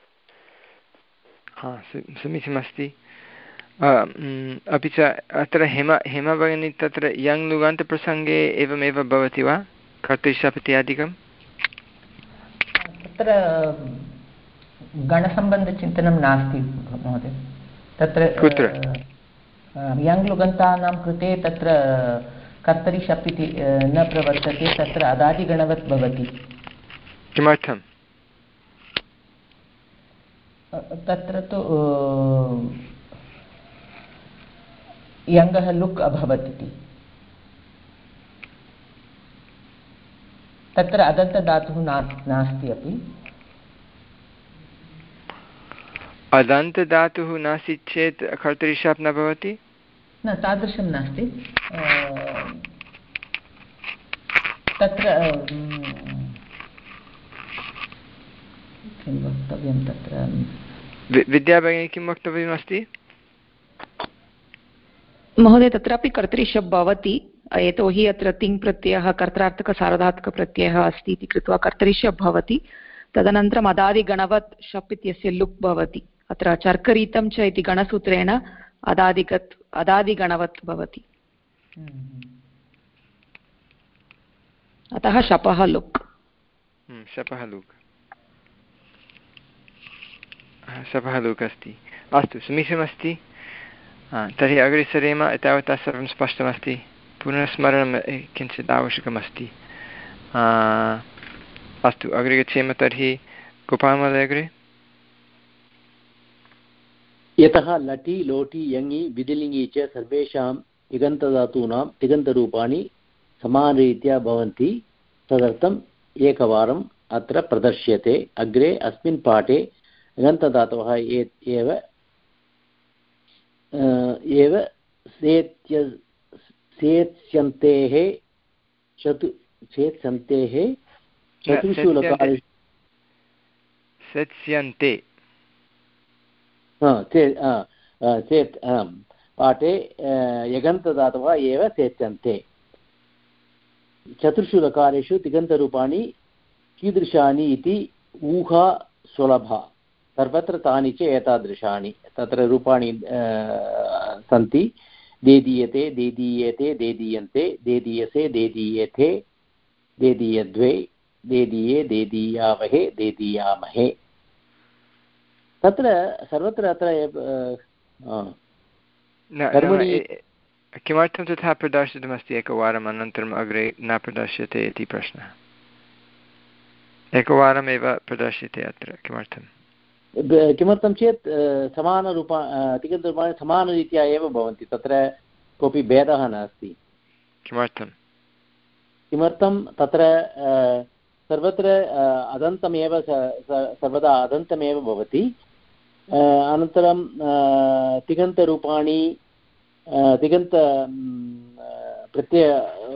हा समीचीनमस्ति अपि च अत्र हेम हेम भगिनी तत्र यङ् लुगान्तप्रसङ्गे एवमेव भवति वा कर्तरिशप् इत्यादिकं तत्र गणसम्बन्धचिन्तनं नास्ति महोदय तत्र कुत्र यङ् लुगन्तानां कृते तत्र कर्तरिशप् इति न प्रवर्तते तत्र अदादिगणवत् भवति किमर्थं तत्र तु यङ्गः लुक् अभवत् इति तत्र अदन्तधातुः नास्ति अपि अदन्तधातुः नास्ति चेत् कर्तरिशप् न भवति न तादृशं नास्ति तत्र किं वक्तव्यं तत्र विद्याभगिनी किं वक्तव्यमस्ति महोदय तत्रापि कर्तरिशप् भवति यतोहि अत्र तिङ् प्रत्ययः कर्त्रार्थकसार्वधातुकप्रत्ययः अस्ति इति कृत्वा कर्तरि शप् भवति, तदनन्तरम् अदादिगणवत् शप् इत्यस्य लुक् भवति। अत्र चर्करीतं च इति गणसूत्रेण अदादिगत् अदादिगणवत् भवति, अतः शपः लुक् शपः लुक् शपः लुक् अस्ति। अस्तु, समीचीनमस्ति। तर्हि अग्रे सरेम। एतावता सर्वं स्पष्टमस्ति। पुनः स्मरणं किञ्चित् आवश्यकमस्ति। अस्तु, अग्रे गच्छेम। तर्हि गोपालमहोदय अग्रे। यतः लटि लोटि यङि विधिलिङ्गि च सर्वेषां तिङन्तधातूनां तिङन्तरूपाणि समानरीत्या भवन्ति, तदर्थम् एकवारम् अत्र प्रदर्श्यते। अग्रे अस्मिन् पाठे तिङन्तधातवः एव एव सेत्य सेत्स्यन्तेः चतु सेत्स्यन्तेः चतुर्षु लकारेषु सेत्स्यन्ते चेत् पाठे यगन्तधातवः एव सेत्स्यन्ते। चतुर्षु लकारेषु तिङन्तरूपाणि कीदृशानि इति ऊहा सुलभा। सर्वत्र तानि च एतादृशानि तत्र रूपाणि सन्ति। देदीयते, देदीयेते, देदीयन्ते, देदीयसे, देदीयेथे, देदीयद्वे, देदीये, देदीयावहे, देदीयामहे। तत्र सर्वत्र अत्र किमर्थं तथा प्रदर्शितमस्ति एकवारम् अनन्तरम् अग्रे न प्रदर्श्यते इति प्रश्नः। एकवारमेव प्रदर्श्यते अत्र, किमर्थं? किमर्थं चेत् समानरूपा तिङन्तरूपाणि समानरीत्या एव भवन्ति, तत्र कोऽपि भेदः नास्ति। किमर्थं किमर्थं तत्र सर्वत्र अदन्तमेव सर्वदा अदन्तमेव भवति। अनन्तरं तिङन्तरूपाणि तिङन्त प्रत्यय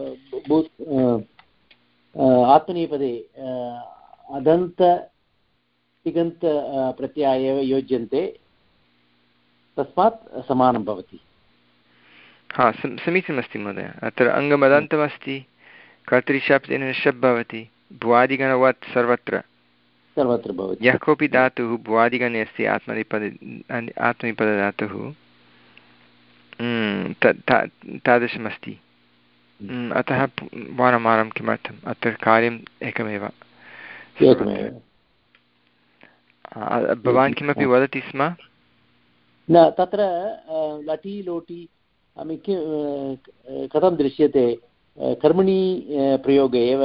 आत्मनेपदे अदन्त तिङन्त प्रत्ययाः एव योज्यन्ते, तस्मात् समानं भवति। हा, समीचीनमस्ति महोदय। अत्र अङ्गमदन्तमस्ति, कर्तरिशब्देन शप् भवति, भुवादिगणवत् सर्वत्र सर्वत्र भवति। यः कोऽपि धातुः भुवादिगणे अस्ति आत्मनेपदे आत्मनेपदधातुः तादृशमस्ति। अतः वारं वारं किमर्थम्, अत्र कार्यम् एकमेव। भवान् किमपि वदति स्म? न, तत्र लटि लोटि कथं दृश्यते, कर्मणि प्रयोग एव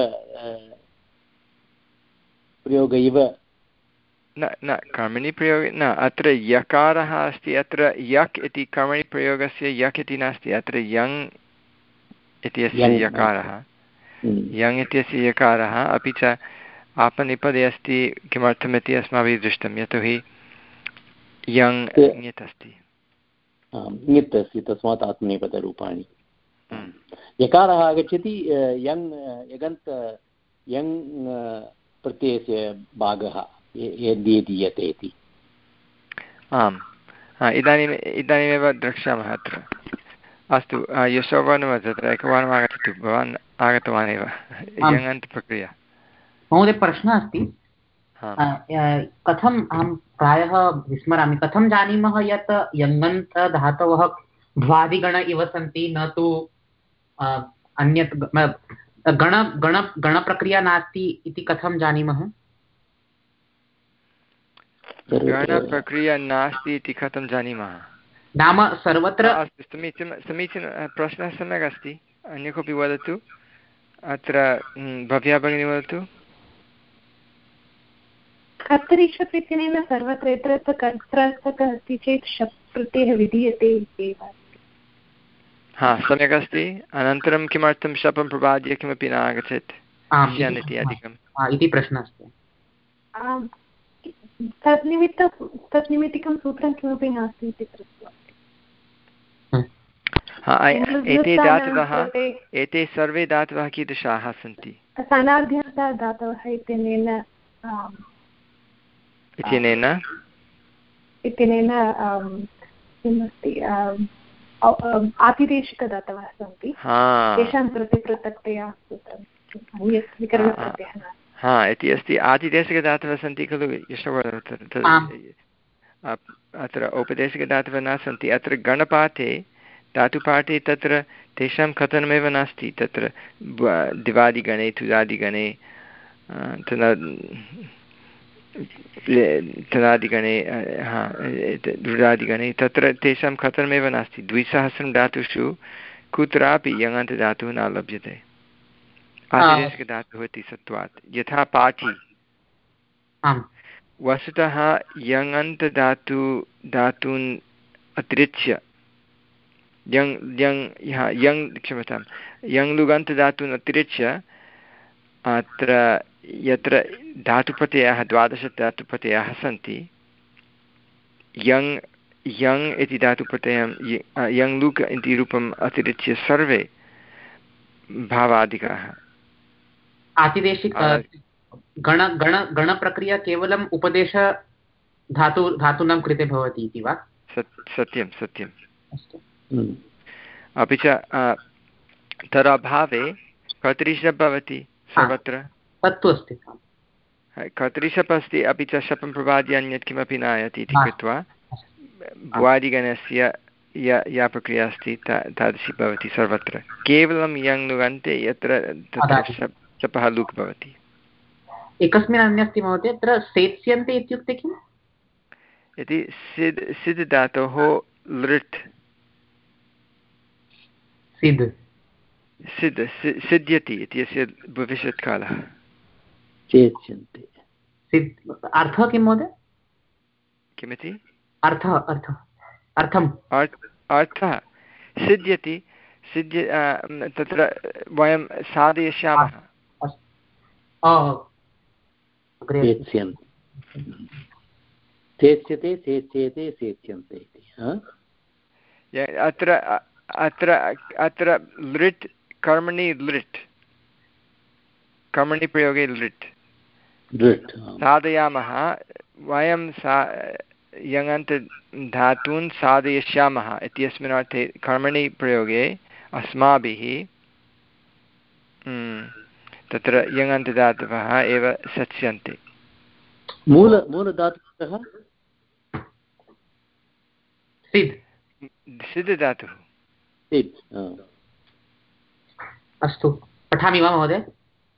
प्रयोग इव न न कर्मणि प्रयोगे न। अत्र यकारः अस्ति, अत्र यक् इति कर्मणि प्रयोगस्य यक् इति नास्ति, अत्र यङ् इत्यस्य यकारः यङ् इत्यस्य यकारः अपि च आपनिपदे अस्ति। किमर्थमिति अस्माभिः दृष्टं, यतोहि यङ् ङित् अस्ति ङित् अस्ति, तस्मात् आत्मनेपदरूपाणि। यकारः आगच्छति यङ् यगन्त यङ् प्रत्ययस्य भागः यद्येदीयते इति। आम्, इदानीम् इदानीमेव द्रक्ष्यामः अत्र। अस्तु, यशोवर्णः तत्र एकवारम् आगच्छतु। भवान् आगतवान् एव। यङन्त प्रक्रिया। महोदय, प्रश्नः अस्ति, कथम् अहं प्रायः विस्मरामि, कथं जानीमः यत् यङन्त धातवः भ्वादिगण इव सन्ति, न तु अन्यत् गण गण गणप्रक्रिया नास्ति इति कथं जानीमः? गणप्रक्रिया नास्ति इति कथं जानीमः नाम सर्वत्र। अस्तु, समीचीनं समीचीनं प्रश्नः सम्यक् अस्ति। अन्य कोऽपि वदतु। अत्र भव्या भगिनी वदतु। कर्तरि शप् इत्यनेन सर्वत्र यत्र कर्तृर्थकः अस्ति चेत् शप् प्रत्ययः विधीयते इत्येव। हा, सम्यक् अस्ति। अनन्तरं किमर्थं शपं प्रपाद्य किमपि न आगच्छेत् इत्यादिकम् इति प्रश्नः अस्ति। तत् निमित्तं तत् निमित्तिकं सूत्रं किमपि नास्ति इति कृत्वा एते धातवः एते सर्वे धातवः कीदृशाः सन्ति? सनाद्यन्तः धातवः इत्यनेन इत्यनेन इत्यनेन किमस्ति आतिदेशिकदातवः सन्ति तेषां कृते पृथक्तया विकरणप्रत्ययः नास्ति। हा इति अस्ति आतिदेशिकदातवः सन्ति खलु यशोवर्धन अत्र औपदेशिकदातवः न सन्ति। अत्र गणपाठे धातुपाठे तत्र तेषां कथनमेव नास्ति। तत्र दिवादिगणे तुदादिगणे तदादिगणे हा रुडादिगणे तत्र तेषां कथनमेव नास्ति। द्विसहस्रं धातुषु कुत्रापि यङन्तधातुः न लभ्यते आतिदेशिकधातुः इति सत्वात्। यथा पाठि वस्तुतः यङन्तधातु धातून् अतिरिच्य यङ् यङ् यङ् क्षम्यतां यङ् लुगन्तधातून् अतिरिच्य अत्र यत्र धातुप्रत्ययाः द्वादश धातुप्रत्ययाः सन्ति यङ् यङ् इति धातुप्रत्ययं यङ् लुक् इति रूपम् अतिरिच्य सर्वे भावादिकाः। आतिदेशिक गण गण गणप्रक्रिया केवलम् उपदेश धातु धातूनां कृते भवति इति वा? सत्यं सत्यम्। अपि च तदभावे कर्तरिशप् भवति सर्वत्र। तत्तु अस्ति कर्तरिशप् अस्ति अपि च शपं प्रवाद्य अन्यत् किमपि नायति इति कृत्वा भुवादिगणस्य या या प्रक्रिया अस्ति ता तादृशी भवति सर्वत्र। केवलं यङ् लुगन्ते यत्र तत्र शपः लुक् भवति। एकस्मिन् अन्यस्ति महोदय अत्र सेत्स्यन्ते इत्युक्ते किम् इति सिद् सिद् धातोः लृट् सिद् सिद् सिद्ध्यति इति अस्य भविष्यत्कालः। अर्थः किं महोदय? किमिति? अर्थः अर्थः अर्थम् अर्थः सिद्ध्यति सिद्ध्य तत्र वयं साधयिष्यामः। अत्र अत्र अत्र लृट् कर्मणि लृट् कर्मणि प्रयोगे लृट् साधयामः वयं सा यङन्त धातून् साधयिष्यामः इत्यस्मिन् अर्थे कर्मणि प्रयोगे अस्माभिः तत्र यङन्तदातवः एव सत्स्यन्ते। मूल मूलधातुः सिद् सिद् धातुः। अस्तु पठामि वा महोदय?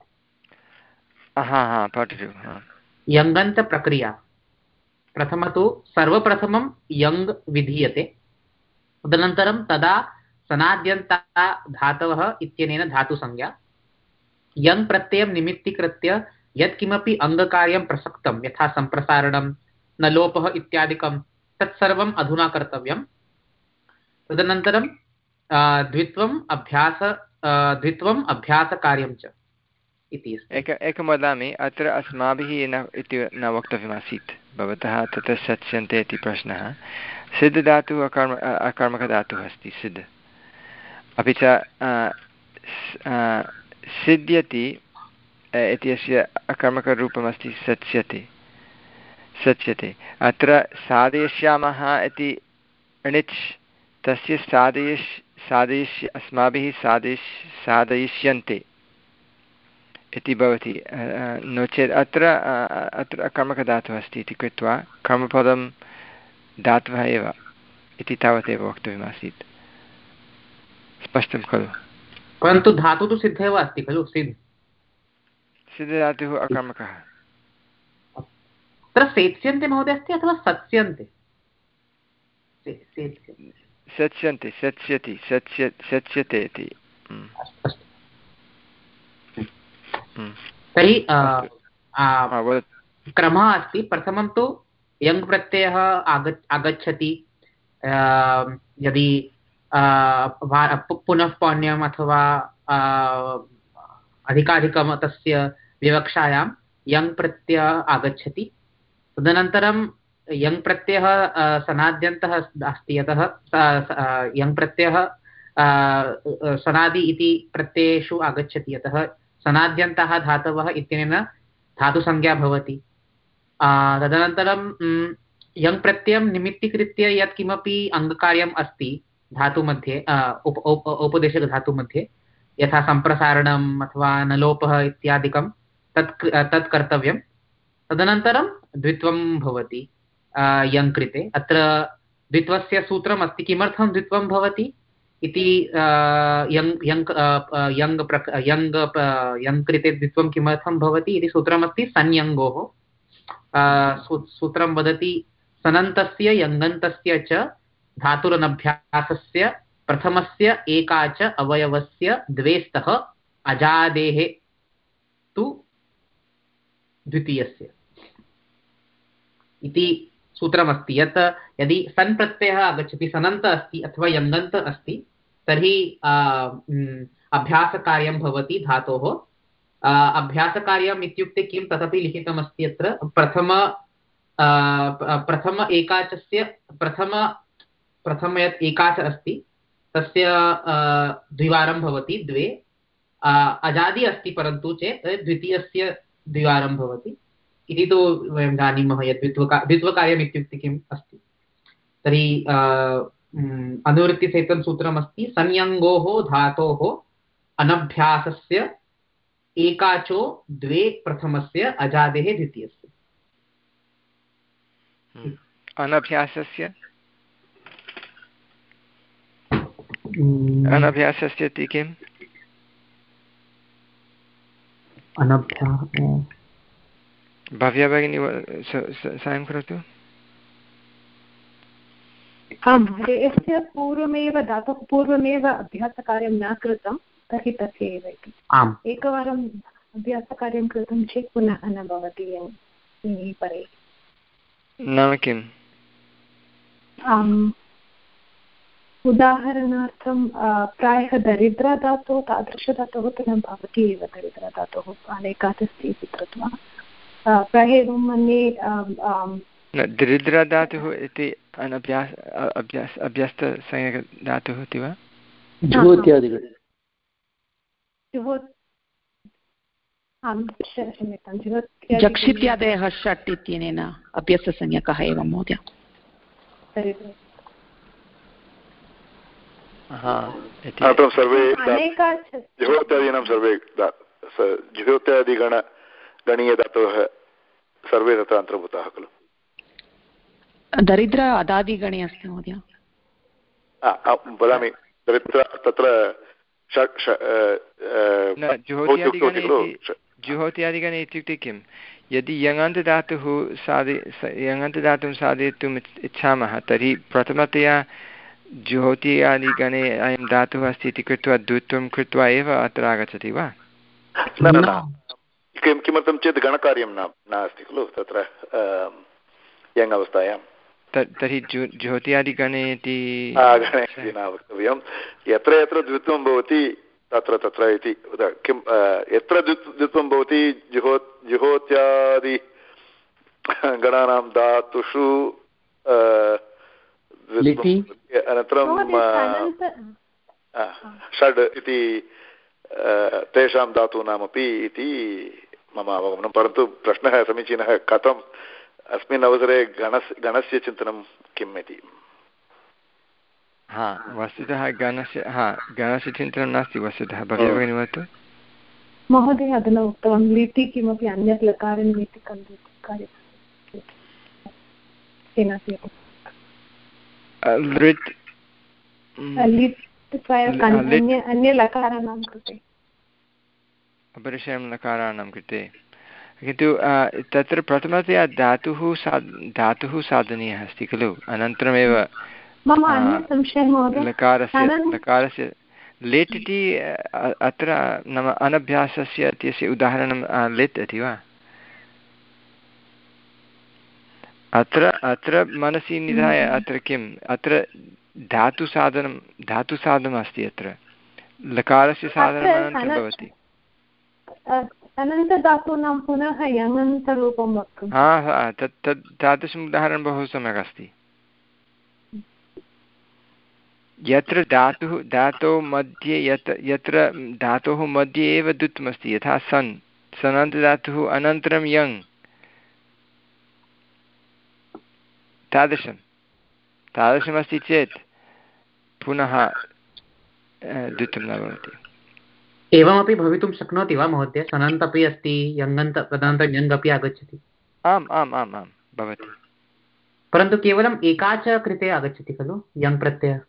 हा हा पठतु। यङन्तप्रक्रिया प्रथमं तु सर्वप्रथमं यङ् विधीयते तदनन्तरं तदा सनाद्यन्ता धातवः इत्यनेन धातुसंज्ञा यङ् प्रत्ययं निमित्तीकृत्य यत्किमपि अङ्गकार्यं प्रसक्तं यथा सम्प्रसारणं न लोपः इत्यादिकं तत्सर्वम् अधुना कर्तव्यं। तदनन्तरं द्वित्वम् अभ्यास द्वित्वम् अभ्यासकार्यं च इति एक एकं वदामि। अत्र अस्माभिः न इति न वक्तव्यमासीत् भवतः तत्र सत्स्यन्ते इति प्रश्नः। सिद् धातुः अकर्म अकर्मकधातुः अस्ति सिद्। अपि च सिद्ध्यति इत्यस्य अकर्मकरूपमस्ति सत्स्यते सत्स्यते। अत्र साधयिष्यामः इति णिच् तस्य साधयिष् साधयिष्य अस्माभिः साधयिष् साधयिष्यन्ते इति भवति। नो चेत् अत्र अत्र अकर्मकधातुः अस्ति इति कृत्वा कर्मपदं धातवः एव इति तावदेव वक्तव्यमासीत्। स्पष्टं खलु? परन्तु धातुः तु सिद्धः एव अस्ति खलु? सिद् सिद्धधातुः अकर्मकः। अत्र सेत्स्यन्ते महोदय अस्ति अथवा सत्स्यन्ते? सत्स्यन्ते सत्स्यति सत्स्य सत्स्यते इति। तर्हि क्रमः अस्ति। प्रथमं तु यङ् प्रत्ययः आग आगच्छति यदि पुनः पौण्यम् अथवा अधिकाधिकं तस्य विवक्षायां यङ् प्रत्ययः आगच्छति। तदनन्तरं यङ् प्रत्ययः सनाद्यन्तः अस्ति यतः यङ् प्रत्ययः सनादि इति प्रत्ययेषु आगच्छति यतः सनाद्यन्तः धातवः इत्यनेन धातुसंज्ञा भवति। तदनन्तरं यङ् प्रत्ययं निमित्तीकृत्य यत् किमपि अङ्गकार्यम् अस्ति धातुमध्ये उप उप औपदेशिकधातुमध्ये यथा सम्प्रसारणम् अथवा नलोपः इत्यादिकं तत् तत् कर्तव्यं। तदनन्तरं द्वित्वं भवति यङ् कृते। अत्र द्वित्वस्य सूत्रम् अस्ति। किमर्थं द्वित्वं भवति इति यङ् यङ् यङ् प्रक यङ् यङ् कृते द्वित्वं किमर्थं भवति इति सूत्रमस्ति संयङ्गोः। सूत्रं वदति सनन्तस्य यङन्तस्य च धातुरनभ्यासस्य प्रथमस्य एका च अवयवस्य द्वे स्तः अजादेः तु द्वितीयस्य इति सूत्रमस्ति। यत् यदि सन् प्रत्ययः आगच्छति, सनन्त अस्ति अथवा यङन्त अस्ति, तर्हि अभ्यासकार्यं भवति धातोः। अभ्यासकार्यम् इत्युक्ते किं तदपि लिखितमस्ति अत्र। प्रथम प्रथम एकाचस्य प्रथम प्रथम यत् एकाच अस्ति तस्य द्विवारं भवति, द्वे। अजादि अस्ति परन्तु चेत् द्वितीयस्य द्विवारं भवति इति तु वयं जानीमः यत् द्वित्वका द्वित्वकार्यम् इत्युक्ते किम् अस्ति। तर्हि अनुवृत्तिसेतन सूत्रमस्ति संयङ्गोः धातोः अनभ्यासस्य एकाचो द्वे प्रथमस्य अजादेः द्वितीयस्य। अनभ्यासस्य अनभ्यासस्य इति किम्? अनभ्यास भव्या भगिनी सायं करोतु। आम्, यस्य पूर्वमेव धातुः पूर्वमेव अभ्यासकार्यं न कृतं तर्हि तस्य एव इति। आम्, एकवारम् अभ्यासकार्यं कृतं चेत् पुनः न भवति परे। नाम किम्? आम्, उदाहरणार्थं प्रायः दरिद्रधातुः तादृशधातुः तु न भवति एव। दरिद्रधातुः अनेकादस्ति इति कृत्वा प्रायः एवं मन्ये दरिद्रधातुः इति अनभ्यास अभ्यास अभ्यस्तसंज्ञकधातुः इति वा? जक्षित्यादयः षट् इत्यनेन अभ्यस्तसंज्ञकः एव महोदय। अनन्तरं सर्वे जुहोत्यादीनां सर्वे जुहोत्यादिगण गणीयधातवः सर्वे तत्र अन्तर्भूताः खलु। दरिद्र अदादिगणे अस्ति महोदय। वदामि दरिद्र तत्र जुहोत्यादिगणे इत्युक्ते किं? यदि यङन्तधातुः साधि यङन्तधातुं साधयितुम् इच्छामः तर्हि प्रथमतया जुहोत्यादिगणे अयं धातुः अस्ति इति कृत्वा द्वित्वं कृत्वा एव अत्र आगच्छति वा? किं किमर्थं चेत् गणकार्यं न नास्ति खलु तत्र यङ् अवस्थायां। तर्हि जु जुहोत्यादिगणे इति गणे न वक्तव्यं। यत्र यत्र द्वित्वं भवति तत्र तत्र इति किं यत्र द्वित्वं भवति जुहो जुहोत्यादि गणानां धातुषु अनन्तरं षड् इति तेषां धातूनामपि इति मम अवगमनं। परन्तु प्रश्नः समीचीनः, कथम् अस्मिन् अवसरे गणस्य गणस्य चिन्तनं किम् इति। हा, वस्तुतः गणस्य हा गणस्य चिन्तनं नास्ति वस्तुतः। भव्या भगिनी वदतु। महोदय अधुना उक्तवान् लिटि किमपि अन्यत् लकारनिमित्ति कार्यं लृट् अन्य लकाराणां कृते अपरिशयं लकाराणां कृते। किन्तु तत्र प्रथमतया धातुः सा धातुः साधनीयः अस्ति खलु। अनन्तरमेव मम अन्यः संशयः महोदय, लकारस्य लकारस्य लेट् इति अत्र नाम अनभ्यासस्य इत्यस्य उदाहरणं लेट् इति वा? अत्र अत्र मनसि निधाय अत्र किम् अत्र धातुसाधनं धातुसाधनम् अस्ति। अत्र लकारस्य साधनम् अनन्तरं भवति। अनन्तधातूनां पुनः यङन्तरूपं वक्तुं हा हा तत् तत् तादृशम् उदाहरणं बहु सम्यक् अस्ति। यत्र धातुः धातोः मध्ये यत् यत्र धातोः मध्ये एव द्वित्वमस्ति, यथा सन् सनन्तधातुः अनन्तरं यङ्, तादृशं तादृशमस्ति चेत् पुनः द्वित्वं न भवति। एवमपि भवितुं शक्नोति वा महोदय? सनन्त् अपि अस्ति, यङन्त तदनन्तरं यङ् अपि आगच्छति। आम् आम् आम् आम् भवति, परन्तु केवलम् एका च कृते आगच्छति खलु यङ् प्रत्ययः?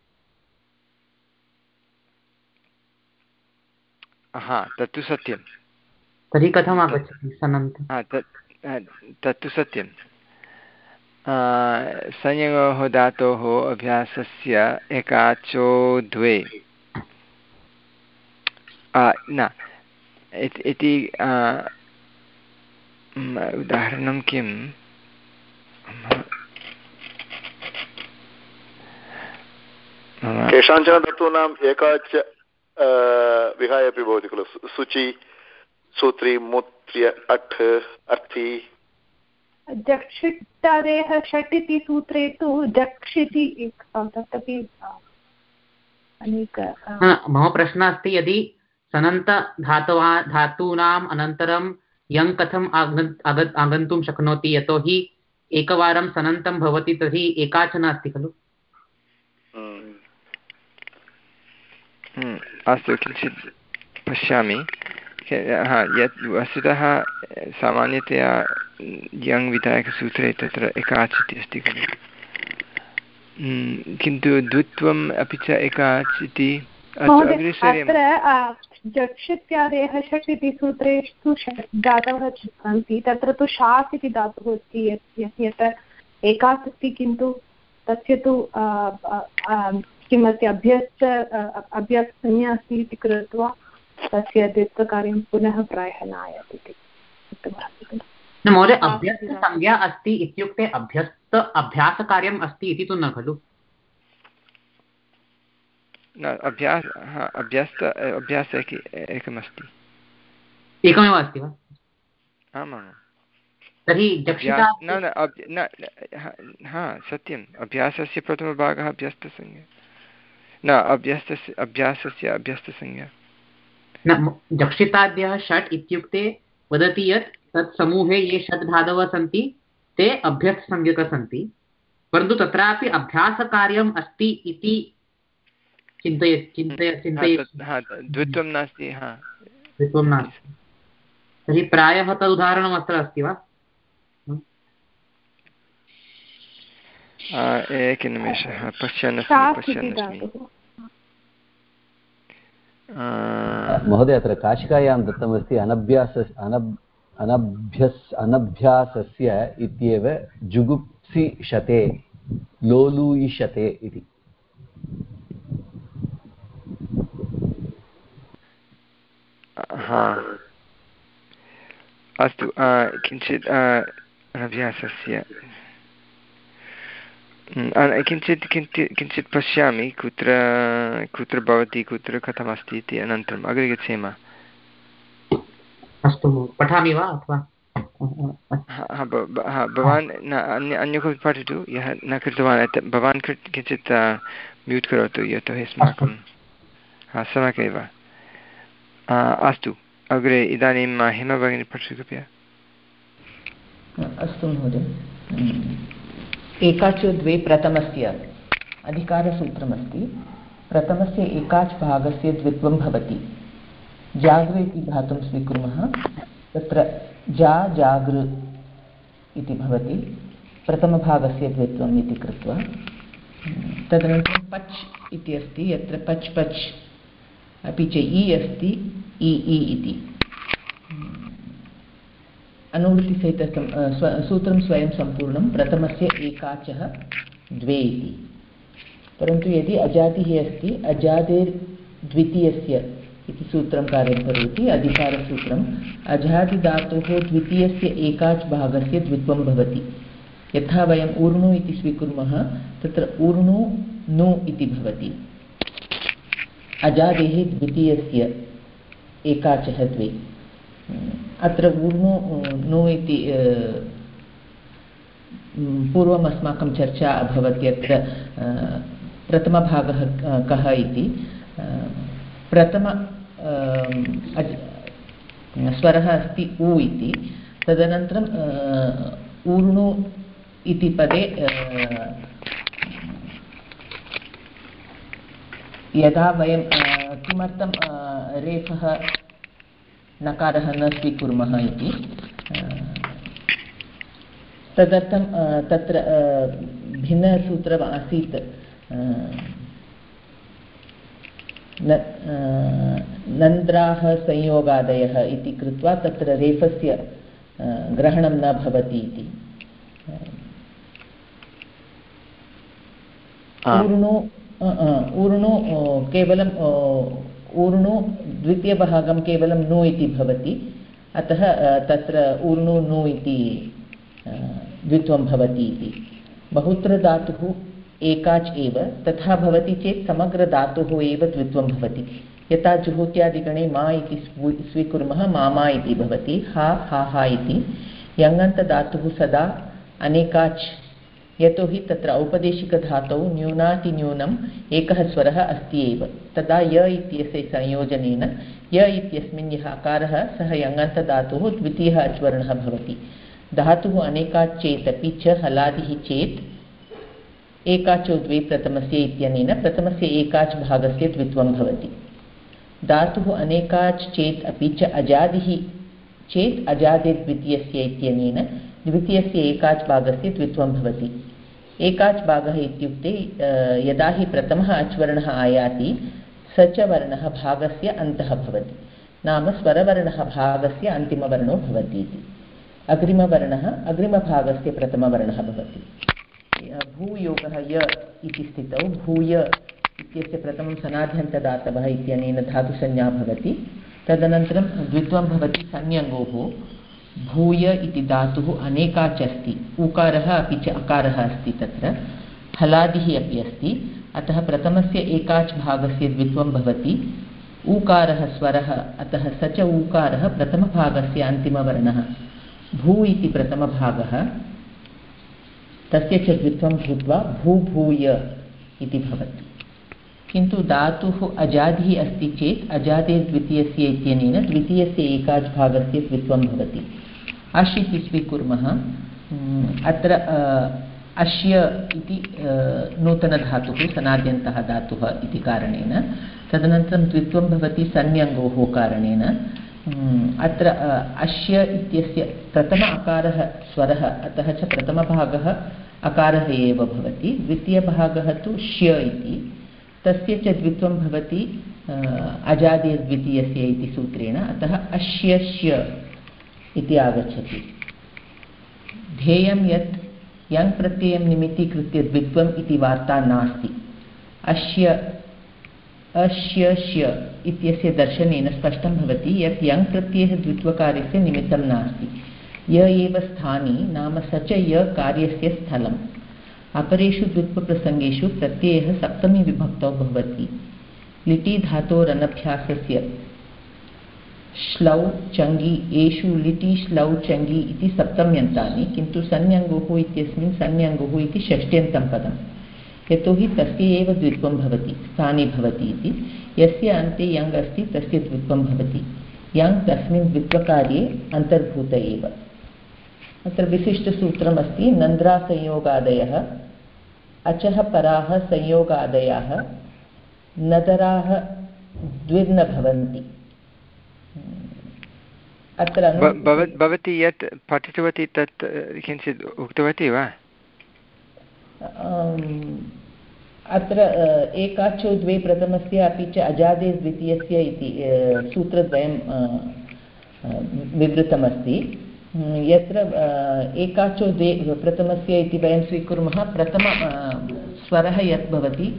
हा तत्तु सत्यं। तर्हि कथम् आगच्छति सनन्त्? तत्तु सत्यं। संयोगः धातोः अभ्यासस्य एकाचो द्वे न इति उदाहरणं किं केषाञ्चन धातूनाम् एकाच विहाय अपि भवति खलु, शुचि, सूत्री, मूत्र्य, अट्, अर्थी। जक्षितादेः षट् इति सूत्रे तु जक्ष् इति तदपि अनेक। मम प्रश्नः अस्ति, यदि सनन्त धातवः धातूनाम् अनन्तरं यङ् कथम् आगन्तुं शक्नोति? यतोहि एकवारं सनन्तं भवति तर्हि एकाचन अस्ति खलु। अस्तु, किञ्चित् पश्यामि। हा, यत् वस्तुतः सामान्यतया यङ् विधायकसूत्रे तत्र एकाच् इति अस्ति खलु, किन्तु द्वित्वम् अपि च एकाच् इति जक्ष् इत्यादयः षट् इति सूत्रेषु षट् धातवः सन्ति, तत्र तु शास् इति धातुः अस्ति यत् एकाच् अस्ति, किन्तु तस्य तु किमस्ति अभ्यस्त अभ्यस्तसंज्ञा अस्ति इति कृत्वा तस्य द्वित्वकार्यं पुनः प्रायः न आयाति इति। महोदय, अभ्यस्तसंज्ञा अस्ति इत्युक्ते अभ्यस्त अभ्यासकार्यम् अस्ति इति तु न खलु? न, अभ्यास अभ्यस्त अभ्यास एकमस्ति। एकमेव अस्ति वा? आमां। तर्हि न न हा सत्यम्, अभ्यासस्य प्रथमभागः अभ्यस्तसंज्ञा, न अभ्यस्तस्य अभ्यासस्य अभ्यस्तसंज्ञा न। जक्षिताद्यः षट् इत्युक्ते वदति यत् तत् समूहे ये षट् धातवः सन्ति ते अभ्यस्तसंज्ञकः सन्ति, परन्तु तत्रापि अभ्यासकार्यम् अस्ति इति चिन्तय चिन्तय चिन्तय द्वित्वं नास्ति। हा, द्वित्वं नास्ति। तर्हि प्रायः तद् उदाहरणम् अत्र अस्ति वा? एकनिमेषः, पश्यन् अस्मि पश्यन् अस्मि महोदय, अत्र काशिकायां दत्तमस्ति अनभ्यास अनब् अनभ्यस् अनभ्यासस्य इत्येव जुगुप्सिषते लोलूयिषते इति। हा अस्तु, किञ्चित् अनभ्यासस्य किञ्चित् किञ्चित् किञ्चित् पश्यामि कुत्र कुत्र भवति, कुत्र कथमस्ति इति, अनन्तरम् अग्रे गच्छेम। अस्तु, पठामि वा अथवा? हा, भवान् न अन्य अन्य कोऽपि पठतु यः न कृतवान्। भवान् किञ्चित् म्यूट् करोतु, यतोहि अस्माकं हा सम्यक् एव। अस्तु, अग्रे इदानीं हेमा भगिनी पठतु कृपया। अस्तु महोदय, एकाच् द्वे प्रथमस्य अधिकारसूत्रमस्ति। प्रथमस्य एकाच् भागस्य द्वित्वं भवति। जागृ इति धातुं स्वीकुर्मः, तत्र जा जागृ इति भवति, प्रथमभागस्य द्वित्वम् इति कृत्वा। तदनन्तरं पच् इति अस्ति, यत्र पच् पच् अपि च इ अस्ति, इ इ इति। अनुवृत्तिसहितं स्व सूत्रं स्वयं सम्पूर्णं, प्रथमस्य एकाचः द्वे इति। परन्तु यदि अजातिः अस्ति, अजादेर्द्वितीयस्य इति सूत्रं कार्यं करोति, अधिकारसूत्रम्। अजादिधातोः द्वितीयस्य एकाच् भागस्य द्वित्वं भवति। यथा वयम् ऊर्णु इति स्वीकुर्मः, तत्र ऊर्णु नु इति भवति। अजादेः द्वितीयस्य एकाचः द्वे। अत्र ऊर्णु नु इति पूर्वम् अस्माकं चर्चा अभवत्, यत्र प्रथमभागः कः इति। प्रथम स्वरः अस्ति उ इति। तदनन्तरम् ऊर्णु इति पदे यदा वयं किमर्थं रेफः नकारः न स्वीकुर्मः इति तदर्थं तत्र भिन्नसूत्रम् आसीत् नन्द्राः संयोगादयः इति कृत्वा तत्र रेफस्य ग्रहणं न भवति इति। ऊर्णु ऊर्णु केवलं ऊर्णु द्वितीयभागं केवलं नु इति भवति, अतः तत्र ऊर्णु नु इति द्वित्वं भवति इति। बहुत्र धातुः एकाच् एव, तथा भवति चेत् समग्रधातुः एव द्वित्वं भवति। यथा जुहोत्यादिगणे मा इति स्वीकुर्मः, मामा इति भवति, हा हा हा इति। यङन्तधातुः सदा अनेकाच्, यतोहि तत्र औपदेशिकधातौ न्यूनातिन्यूनम् एकः स्वरः अस्ति एव। तदा य इत्यस्य संयोजनेन य इत्यस्मिन् यः अकारः सः यङन्तधातुः द्वितीयः अच्वर्णः भवति। धातुः अनेकाच् चेदपि च हलादिः चेत् एकाचो द्वे प्रथमस्य इत्यनेन प्रथमस्य एकाच् भागस्य द्वित्वं भवति। धातुः अनेकाच् चेत् अपि च अजादिः चेत् अजादिर्द्वितीयस्य इत्यनेन द्वितीयस्य एकाच् भागस्य द्वित्वं भवति। एकाच् भागः इत्युक्ते यदा हि प्रथमः अच्वर्णः आयाति स च वर्णः भागस्य अन्तः भवति, नाम स्वरवर्णः भागस्य अन्तिमवर्णो भवति इति। अग्रिमवर्णः अग्रिमभागस्य प्रथमवर्णः भवति। भूयोगः य इति स्थितौ भूय इत्यस्य प्रथमं सनाद्यन्तदातवः इत्यनेन धातुसंज्ञा भवति। तदनन्तरं द्वित्वं भवति संज्ञङ्गोः। भूय इति धातुः अनेकाच् अस्ति, उकारः अपि च अकारः अस्ति, तत्र हलादिः अपि अस्ति, अतः प्रथमस्य एकाच् भागस्य द्वित्वं भवति। ऊकारः स्वरः, अतः स च ऊकारः प्रथमभागस्य अन्तिमवर्णः। भू इति प्रथमभागः, तस्य च द्वित्वं भूत्वा भूभूय इति भवति। किन्तु धातुः अजादिः अस्ति चेत् अजादेर्द्वितीयस्य इत्यनेन द्वितीयस्य एकाच् भागस्य द्वित्वं भवति। अश् इति स्वीकुर्मः, अत्र अश्य इति नूतनधातुः सनाद्यन्तः धातुः इति कारणेन, तदनन्तरं द्वित्वं भवति संज्ञङ्गोः कारणेन। अत्र अश्य इत्यस्य प्रथम अकारः स्वरः, अतः च प्रथमभागः अकारः एव भवति। द्वितीयभागः तु श्य इति, तस्य च द्वित्वं भवति अजादेर्द्वितीयस्य इति सूत्रेण, अतः अश्यश्य इति आगच्छति। ध्येयं यत् यङ् प्रत्ययं निमित्तीकृत्य द्वित्वम् इति वार्ता नास्ति। अश्य अश्यश्य इत्यस्य दर्शनेन स्पष्टं भवति यत् यङ् प्रत्ययः द्वित्वकार्यस्य निमित्तं नास्ति। य एव स्थानी, नाम स च य कार्यस्य स्थलम्। अपरेषु द्वित्वप्रसङ्गेषु प्रत्ययः सप्तमी विभक्तौ भवति। लिटि धातोरनभ्यासस्य श्लौ चङ्गि, एषु लिटि श्लौ चङ्गि इति सप्तम्यन्तानि, किन्तु संज्ञङ्गुः इत्यस्मिन् संज्ञङ्गुः इति षष्ट्यन्तं पदम्, यतोहि तस्य एव द्वित्वं भवति, स्थाने भवति इति। यस्य अन्ते यङ् अस्ति तस्य द्वित्वं भवति। यङ् तस्मिन् द्वित्वकार्ये अन्तर्भूत एव। अत्र विशिष्टसूत्रमस्ति, नन्द्रासंयोगादयः अचः पराः संयोगादयाः नदराः द्विर्न भवन्ति। अत्र भवती यत् पठितवती तत् किञ्चित् उक्तवती वा? अत्र एकाचो द्वे प्रथमस्य अपि च अजादे द्वितीयस्य इति सूत्रद्वयं विवृतमस्ति। यत्र एकाचो द्वे प्रथमस्य इति वयं स्वीकुर्मः, प्रथम स्वरः यत् भवति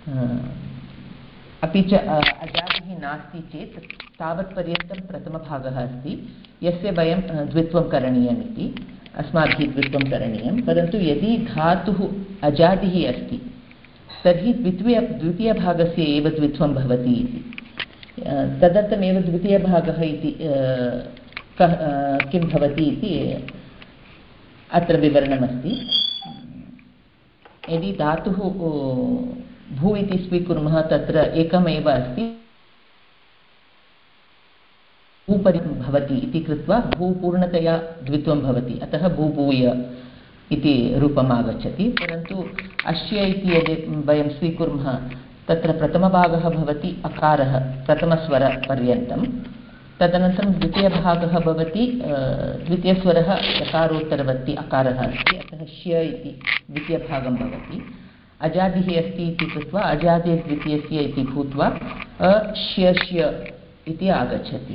अपि च अजादिः नास्ति चेत् तावत्पर्यन्तं प्रथमभागः अस्ति, यस्य वयं द्वित्वं करणीयमिति अस्माभिः द्वित्वं करणीयं। परन्तु यदि धातुः अजादिः अस्ति तर्हि द्वितीय द्वितीयभागस्य एव द्वित्वं भवति इति। तदर्थमेव द्वितीयभागः इति कः किं भवति इति अत्र विवरणमस्ति। यदि धातुः भू इति स्वीकुर्मः, तत्र एकमेव अस्ति, भूपरि भवति इति कृत्वा भू पूर्णतया द्वित्वं भवति, अतः भूभूय इति रूपम् आगच्छति। परन्तु अश्य इति यदि वयं स्वीकुर्मः तत्र प्रथमभागः भवति अकारः प्रथमस्वरपर्यन्तं, तदनन्तरं द्वितीयभागः भवति द्वितीयस्वरः यकारोत्तरवर्ति अकारः अस्ति, अतः ष्य इति द्वितीयभागं भवति। अजादिः अस्ति इति कृत्वा अजादिर्द्वितीयस्य इति भूत्वा अश्यश्य इति आगच्छति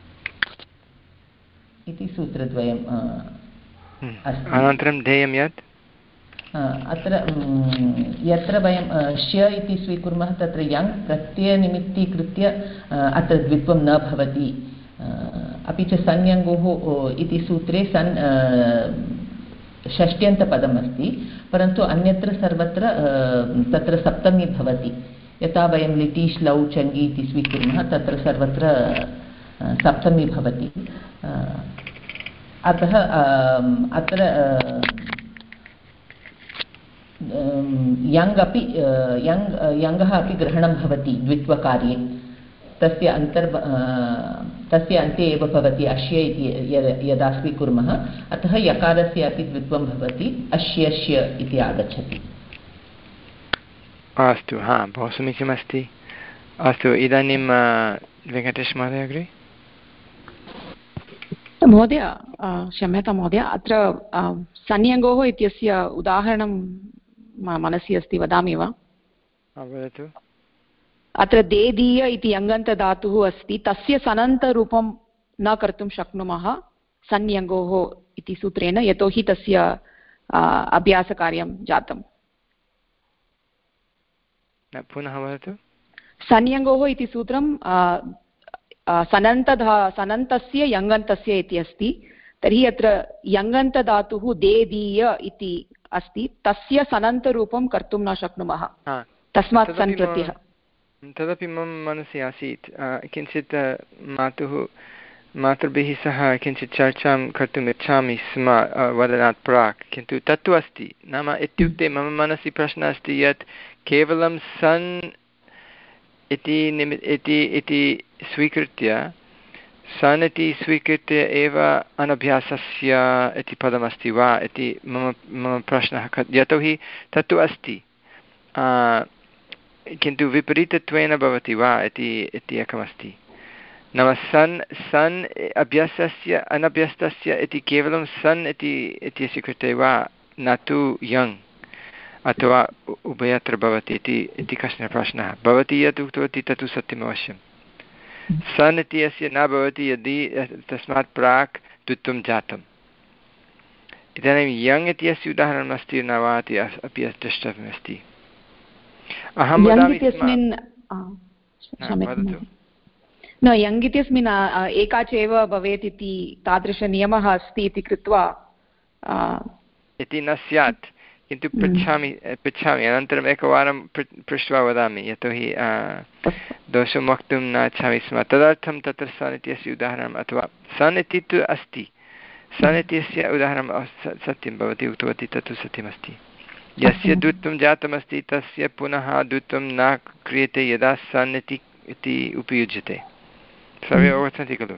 इति सूत्रद्वयम् अस्ति। अनन्तरं ध्येयं यत् अत्र यत्र वयं ष्य इति स्वीकुर्मः तत्र यङ् प्रत्ययनिमित्तीकृत्य अत्र द्वित्वं न भवति। अपि च संयङ्गोः इति सूत्रे सन् षष्ट्यन्तपदम् अस्ति, परन्तु अन्यत्र सर्वत्र तत्र सप्तमी भवति। यथा वयं लिटिश् लौ चङ्गि इति स्वीकुर्मः तत्र सर्वत्र सप्तमी भवति। अतः अत्र यङ् अपि यङ् यङ्गः अपि ग्रहणं भवति द्वित्वकार्ये, तस्य अन्तर् तस्य अन्ते एव भवति अश्य इति यदा स्वीकुर्मः, अतः यकारस्य अपि द्वित्वं भवति, अश्यश्य इति आगच्छति। अस्तु, हा, बहु समीचीनमस्ति। अस्तु, इदानीं वेङ्कटेश महोदय अग्रे। महोदय क्षम्यतां महोदय, अत्र संयङ्गोः इत्यस्य उदाहरणं मनसि अस्ति, वदामि वा? वदतु। अत्र देदीय इति यङन्तधातुः अस्ति, तस्य सनन्तरूपं न कर्तुं शक्नुमः संयङ्गोः इति सूत्रेण, यतोहि तस्य अभ्यासकार्यं जातम्। पुनः वदतु। संयङ्गोः इति सूत्रं सनन्तधा सनन्तस्य यङन्तस्य इति अस्ति, तर्हि अत्र यङन्तधातुः देदीय इति अस्ति, तस्य सनन्तरूपं कर्तुं न शक्नुमः, तस्मात् सन् प्रत्ययः। तदपि मम मनसि आसीत्, किञ्चित् मातुः मातृभिः सह किञ्चित् चर्चां कर्तुम् इच्छामि स्म वदनात् प्राक्, किन्तु तत्तु अस्ति। नाम इत्युक्ते मम मनसि प्रश्नः अस्ति यत् केवलं सन् इति निमि इति इति स्वीकृत्य सन् इति स्वीकृत्य एव अनभ्यासस्य इति पदमस्ति वा इति मम मम प्रश्नः, यतोहि तत्तु अस्ति, किन्तु विपरीतत्वेन भवति वा इति इति एकमस्ति। नाम सन् सन् अभ्यासस्य अनभ्यस्तस्य इति केवलं सन् इति इत्यस्य कृते वा, न तु यङ्, अथवा उभयत्र भवति इति इति कश्चन प्रश्नः। भवती यत् उक्तवती तत्तु सत्यम् अवश्यं। सन् इत्यस्य न भवति यदि तस्मात् प्राक् द्वित्वं जातम्। इदानीं यङ् इत्यस्य उदाहरणम् अस्ति न वा इति अपि द्रष्टव्यमस्ति। अहं वदामि न यङ् इत्यस्मिन् एका च एव भवेत् इति तादृशनियमः अस्ति इति कृत्वा इति न स्यात्, किन्तु पृच्छामि पृच्छामि अनन्तरम् एकवारं पृष्ट्वा वदामि, यतोहि दोषं वक्तुं न इच्छामि स्म। तदर्थं तत्र सन् इत्यस्य उदाहरणम्, अथवा सन् इति तु अस्ति, सन् इत्यस्य उदाहरणं सत्यं भवती उक्तवती, तत्तु सत्यमस्ति। यस्य द्वित्वं जातमस्ति तस्य पुनः द्वित्वं न क्रियते यदा सन् इति इति उपयुज्यते। सर्वे अवगच्छन्ति खलु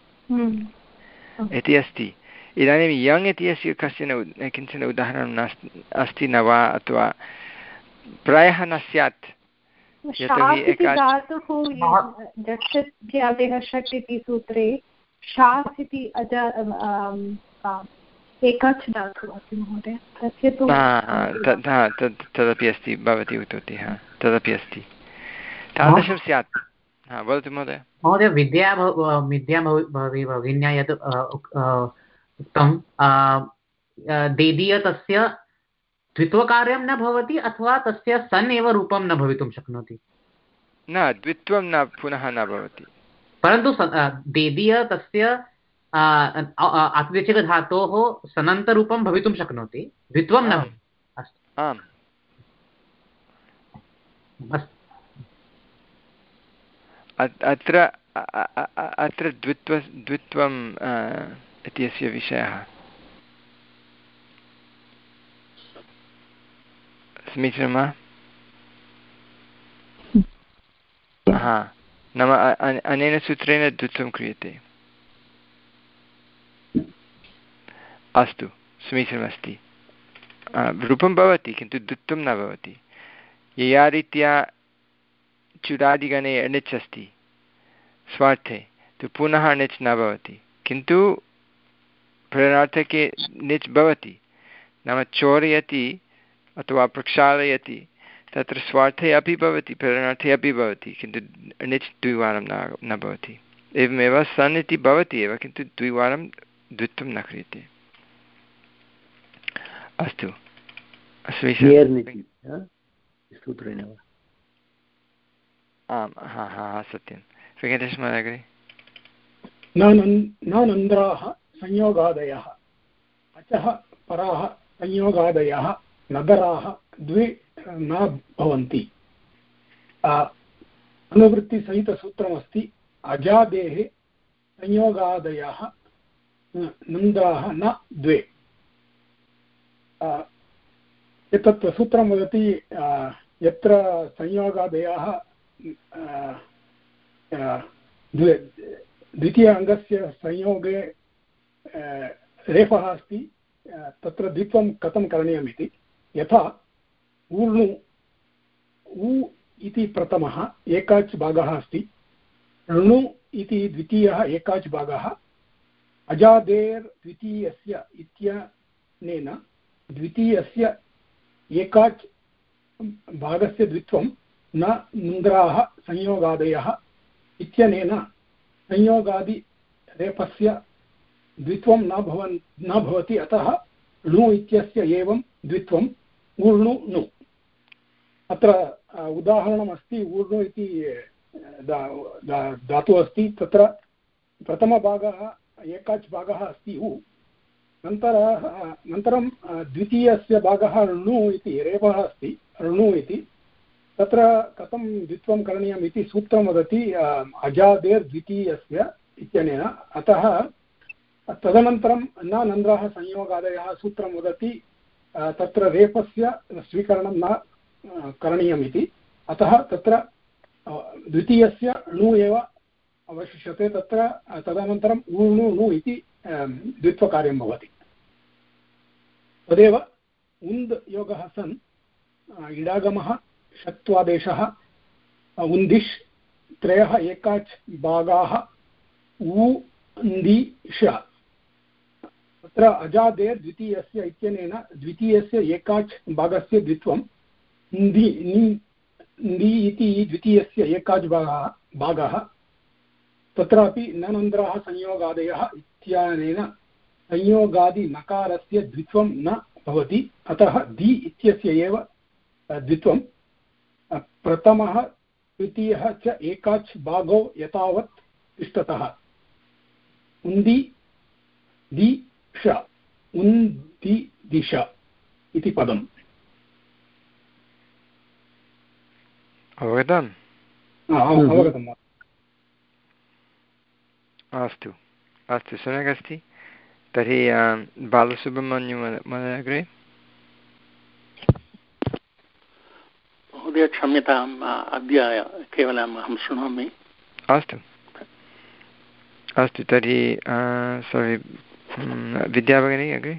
इति अस्ति। इदानीं यङ् इत्यस्य कश्चन किञ्चन उदाहरणं नास्ति अस्ति न वा, अथवा प्रायः न स्यात्, यतोहि सूत्रे शास् इति एकाच् धातुः अस्ति महोदय, तस्य तु तदपि अस्ति, भवती उक्तवती, हा तदपि अस्ति, तादृशं स्यात्। हा वदतु महोदय। महोदय विद्या विद्या भगिन्या यत् उक्तं देदीय तस्य द्वित्वकार्यं न भवति, अथवा तस्य सन् एव रूपं न भवितुं शक्नोति? न, द्वित्वं न पुनः न भवति, परन्तु देदीय तस्य आत्मदेशिकधातोः सनन्तरूपं भवितुं शक्नोति, द्वित्वं न। अस्तु, आम्, अत्र अत्र द्वित्व द्वित्वं इत्यस्य विषयः समीचीनं वा? हा, नाम अनेन सूत्रेण द्वित्वं क्रियते। अस्तु, समीचीनमस्ति। रूपं भवति किन्तु द्वित्वं न भवति। यया रीत्या चुडादिगणे णिच् अस्ति स्वार्थे तु पुनः णिच् न भवति, किन्तु प्रेरणार्थके णिच् भवति, नाम चोरयति अथवा प्रक्षालयति तत्र स्वार्थे अपि भवति प्रेरणार्थे अपि भवति, किन्तु णिच् द्विवारं न न भवति। एवमेव सन् इति भवति एव, किन्तु द्विवारं द्वित्वं न क्रियते। अस्तु सूत्रेण वा? आम् हा हा सत्यं। वेङ्कटेशमहोदय अग्रे। न नन्द्राः संयोगादयः अचः पराः संयोगादयः नगराः द्वे न भवन्ति। अनुवृत्तिसहितसूत्रमस्ति अजादेः संयोगादयः नन्द्राः न द्वे। एतत् सूत्रं वदति यत्र संयोगादयः द्वे द्वितीय अङ्गस्य संयोगे रेफः अस्ति, तत्र द्वित्वं कथं करणीयमिति। यथा ऊर्णु ऊ इति प्रथमः एकाच् भागः अस्ति, ऋणु इति द्वितीयः एकाच् भागः, अजादेर् द्वितीयस्य इत्यनेन द्वितीयस्य एकाच् भागस्य द्वित्वं न नन्द्राः संयोगादयः इत्यनेन संयोगादिरेफस्य द्वित्वं न भवन् न भवति, अतः णु इत्यस्य एवं द्वित्वम् ऊर्णु णु। अत्र उदाहरणमस्ति, ऊर्णु इति धातुः अस्ति, तत्र प्रथमभागः एकाच् भागः अस्ति उ, नन्तरः अनन्तरं द्वितीयस्य भागः ऋणु इति रेफः अस्ति ऋणु इति। तत्र कथं द्वित्वं करणीयम् इति सूत्रं वदति अजादेर् द्वितीयस्य इत्यनेन। अतः तदनन्तरं न नन्द्राः संयोगादयः सूत्रं वदति तत्र रेफस्य स्वीकरणं न करणीयमिति। अतः तत्र द्वितीयस्य णु एव अवशिष्यते, तत्र तदनन्तरम् ऊर्णु णु इति द्वित्वकार्यं भवति। तदेव उन्द् योगः सन् इडागमः षत्वादेशः उन्दिश् त्रयः एकाच् भागाः उ न्दि श। तत्र अजादेर् द्वितीयस्य इत्यनेन द्वितीयस्य एकाच् भागस्य द्वित्वं न्दि न्दि इति द्वितीयस्य एकाच् भागः भागः तत्रापि न नन्द्राः संयोगादयः इत्यनेन संयोगादिनकारस्य द्वित्वं न भवति, अतः दि इत्यस्य एव द्वित्वं प्रथमः द्वितीयः च एकाच् भागौ यथावत् तिष्ठतः। उन्दि दि श उन्दि दिश इति पदम्। अवगतम्? अवगतम्। अस्तु अस्तु, सम्यक् अस्ति। तर्हि बालसुब्रह्मण्यं महोदय अग्रे। महोदय क्षम्यताम्, अद्य केवलम् अहं शृणोमि। अस्तु अस्तु, तर्हि सोरि विद्याभगिनी अग्रे।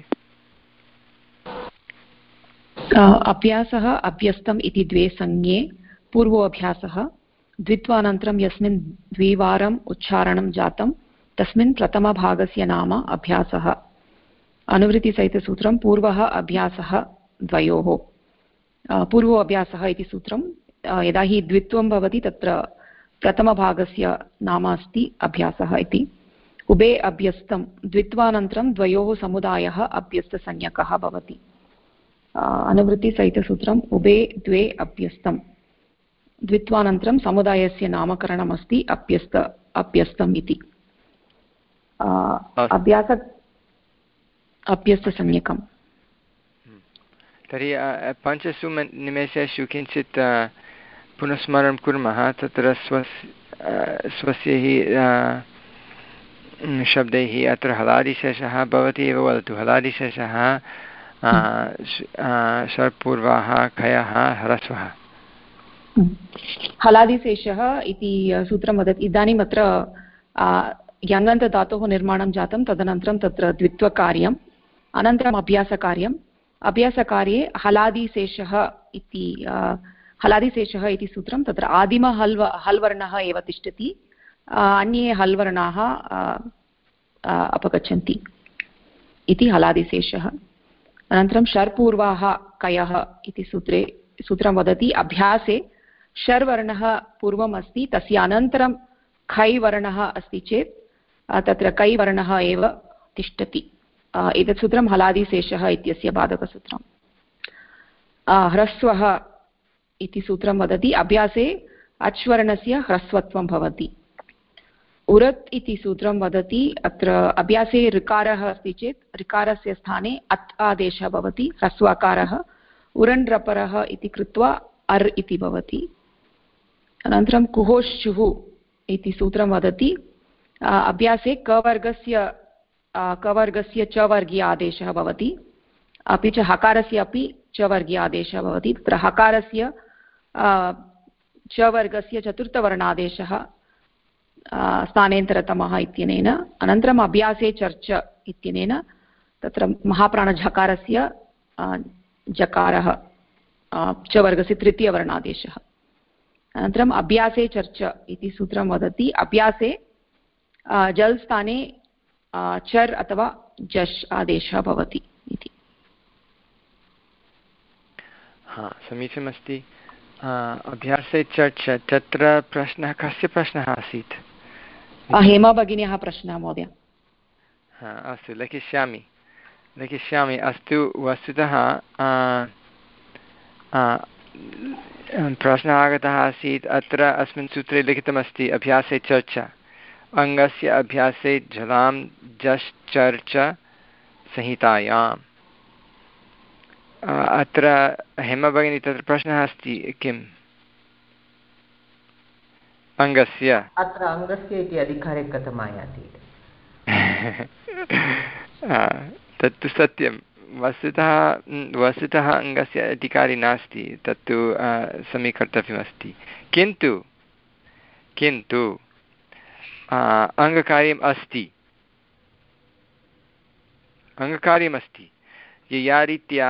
अभ्यासः अभ्यस्तम् इति द्वे संज्ञे पूर्वोऽभ्यासः द्वित्वानन्तरं यस्मिन् द्विवारम् उच्चारणं जातं तस्मिन् प्रथमभागस्य नाम अभ्यासः। अनुवृत्तिसहितसूत्रं पूर्वः अभ्यासः द्वयोः। पूर्वो अभ्यासः इति सूत्रं यदा हि द्वित्वं भवति तत्र प्रथमभागस्य नाम अस्ति अभ्यासः इति। उभे अभ्यस्तं द्वित्वानन्तरं द्वयोः समुदायः अभ्यस्तसंज्ञकः भवति। अनुवृत्तिसहितसूत्रम् उभे द्वे अभ्यस्तं द्वित्वानन्तरं समुदायस्य नामकरणमस्ति अभ्यस्त अभ्यस्तम् इति। अभ्यास अभ्यस्तसंज्ञकम्। तर्हि पञ्चसु निमेषेषु किञ्चित् पुनस्मरणं कुर्मः। तत्र स्वस्य स्वस्य हि शब्दैः अत्र हलादिशेषः भवति एव वदतु। हलादिशेषः षट्पूर्वाः खयः ह्रस्वः। हलादिशेषः इति सूत्रं वदति। इदानीम् अत्र यङन्तधातोः निर्माणं जातं, तदनन्तरं तत्र द्वित्वकार्यम्, अनन्तरम् अभ्यासकार्यम्। अभ्यासकार्ये हलादिशेषः इति हलादिशेषः इति सूत्रं तत्र आदिम हल् हल् वर्णः एव तिष्ठति, अन्ये हल् वर्णाः अपगच्छन्ति इति हलादिशेषः। अनन्तरं षर्पूर्वाः कयः इति सूत्रे सूत्रं वदति अभ्यासे षर्वर्णः पूर्वम् अस्ति, तस्य अनन्तरं खै वर्णः अस्ति चेत् तत्र कै वर्णः एव तिष्ठति। एतत् सूत्रं हलादिशेषः इत्यस्य बाधकसूत्रम्। ह्रस्वः इति सूत्रं वदति अभ्यासे अच्वर्णस्य ह्रस्वत्वं भवति। उरत् इति सूत्रं वदति अत्र अभ्यासे ऋकारः अस्ति चेत् ऋकारस्य स्थाने अत् आदेशः भवति, ह्रस्वाकारः, उरन् रपरः इति कृत्वा अर् इति भवति। अनन्तरं कुहोश्चुः इति सूत्रं वदति अभ्यासे कवर्गस्य कवर्गस्य च वर्गीय आदेशः भवति, अपि च हकारस्य अपि च वर्गीय आदेशः भवति। तत्र हकारस्य च वर्गस्य चतुर्थवर्णादेशः स्थानेन्तरतमः इत्यनेन, अनन्तरम् अभ्यासे चर्च इत्यनेन तत्र महाप्राणझकारस्य जकारः च वर्गस्य तृतीयवर्णादेशः। अनन्तरम् अभ्यासे चर्च इति सूत्रं वदति अभ्यासे जल् स्थाने चर् अथवा जश् आदेशः भवति इति। हा, समीचीनमस्ति। अभ्यासे चर्च, तत्र प्रश्नः, कस्य प्रश्नः आसीत्? हेमा भगिन्याः प्रश्नः महोदय। हा, अस्तु, लिखिष्यामि लिखिष्यामि अस्तु, वस्तुतः प्रश्नः आगतः आसीत्। अत्र अस्मिन् सूत्रे लिखितमस्ति अभ्यासे चर्चा, अङ्गस्य अभ्यासे झलां जश्चर्च संहितायाम्। अत्र हेमा भगिनी, तत्र प्रश्नः अस्ति किम्? अङ्गस्य अत्र अङ्गस्य इति अधिकारे कथम् आयाति? तत्तु सत्यं, वस्तुतः वस्तुतः अङ्गस्य अधिकारी नास्ति, तत्तु समीकर्तव्यमस्ति। किन्तु किन्तु अङ्गकार्यम् अस्ति अङ्गकार्यमस्ति यया रीत्या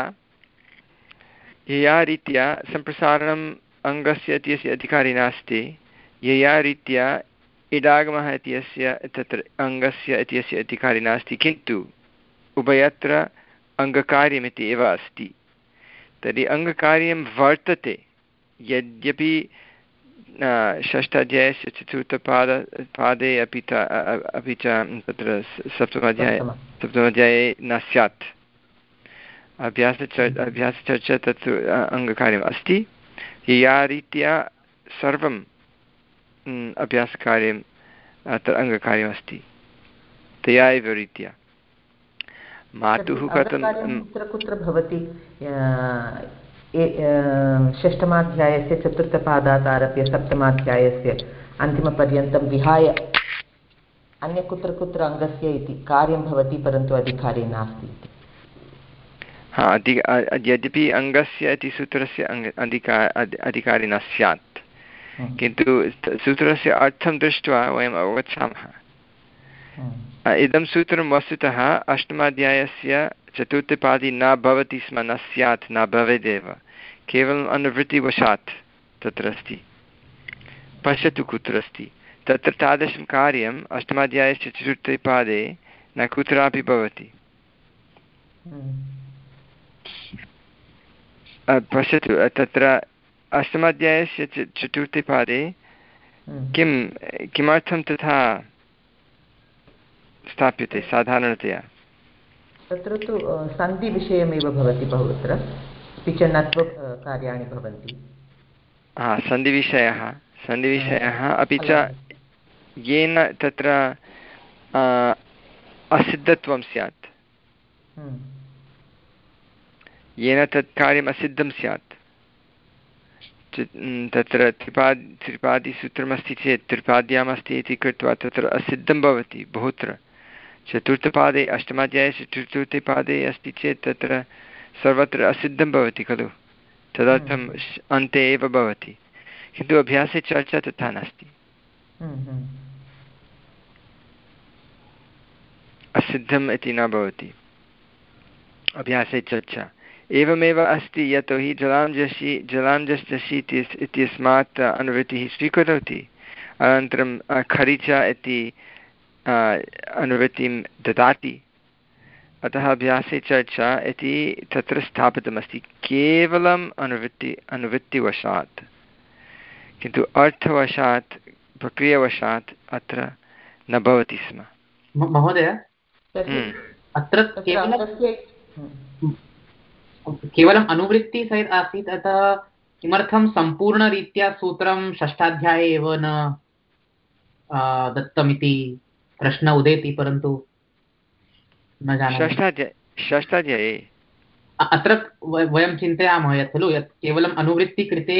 यया रीत्या सम्प्रसारणम् अङ्गस्य इत्यस्य अधिकारी नास्ति, यया रीत्या इडागमः इत्यस्य तत्र अङ्गस्य इत्यस्य अधिकारी नास्ति, किन्तु उभयत्र अङ्गकार्यमिति एव अस्ति। तर्हि अङ्गकार्यं वर्तते, यद्यपि षष्ठाध्यायस्य चतुर्थपाद पादे अपि च अपि च तत्र सप्तमाध्याये सप्तमाध्याये न स्यात्। अभ्यासचर्चा अभ्यासचर्चा तत्तु अङ्गकार्यम् अस्ति, यया रीत्या सर्वं अभ्यासकार्यम् अत्र अङ्गकार्यमस्ति, तया एव रीत्या। मातुः कथं कुत्र कुत्र भवति? षष्ठमाध्यायस्य चतुर्थपादात् आरभ्य सप्तमाध्यायस्य अन्तिमपर्यन्तं विहाय अन्य कुत्र कुत्र अङ्गस्य इति कार्यं भवति, परन्तु अधिकारे नास्ति इति। हा, अधि यद्यपि अङ्गस्य इति सूत्रस्य अङ्ग अधिका अधिकारी न स्यात्, किन्तु सूत्रस्य अर्थं दृष्ट्वा वयम् अवगच्छामः। इदं सूत्रं वस्तुतः अष्टमाध्यायस्य चतुर्थपादी न भवति स्म, न स्यात्, न भवेदेव, केवलम् अनुवृत्तिवशात् तत्र अस्ति। पश्यतु कुत्र अस्ति, तत्र तादृशं कार्यम् अष्टमाध्यायस्य चतुर्थपादे न कुत्रापि भवति। पश्यतु, तत्र अष्टमाध्यायस्य चतुर्थपादे किं किमर्थं तथा स्थाप्यते साधारणतया? तत्र तु सन्धिविषयमेव भवति बहुत्र, अपि च नत्वकार्याणि भवन्ति। हा, सन्धिविषयः सन्धिविषयः अपि च येन तत्र असिद्धत्वं स्यात्, येन तत् कार्यम् असिद्धं स्यात्। तत्र त्रिपादि त्रिपादिसूत्रमस्ति चेत् त्रिपाद्याम् अस्ति इति कृत्वा तत्र असिद्धं भवति बहुत्र। चतुर्थपादे अष्टमाध्यायस्य चतुर्थपादे अस्ति चेत् तत्र सर्वत्र असिद्धं भवति खलु, तदर्थम् अन्ते एव भवति। किन्तु अभ्यासे चर्चा तथा नास्ति, असिद्धम् इति न भवति अभ्यासे चर्चा। एवमेव अस्ति यतोहि जलाञ्जसि जलाञ्जसि इत्यस्मात् अनुवृत्तिः स्वीकरोति अनन्तरं खरिच इति अनुवृत्तिं ददाति अतः अभ्यासे चर्चा इति तत्र स्थापितमस्ति केवलम् अनुवृत्ति अनुवृत्तिवशात् किन्तु अर्थवशात् प्रक्रियावशात् अत्र न भवति स्म। महोदय अत्र केवलम् अनुवृत्ति सहित आसीत् अतः किमर्थं सम्पूर्णरीत्या सूत्रं षष्ठाध्याये एव न दत्तमिति प्रश्न उदेति परन्तु न जानामि। षष्ठाध्याये षष्ठाध्याये अत्र वयं चिन्तयामः यत् खलु यत् केवलम् अनुवृत्तिकृते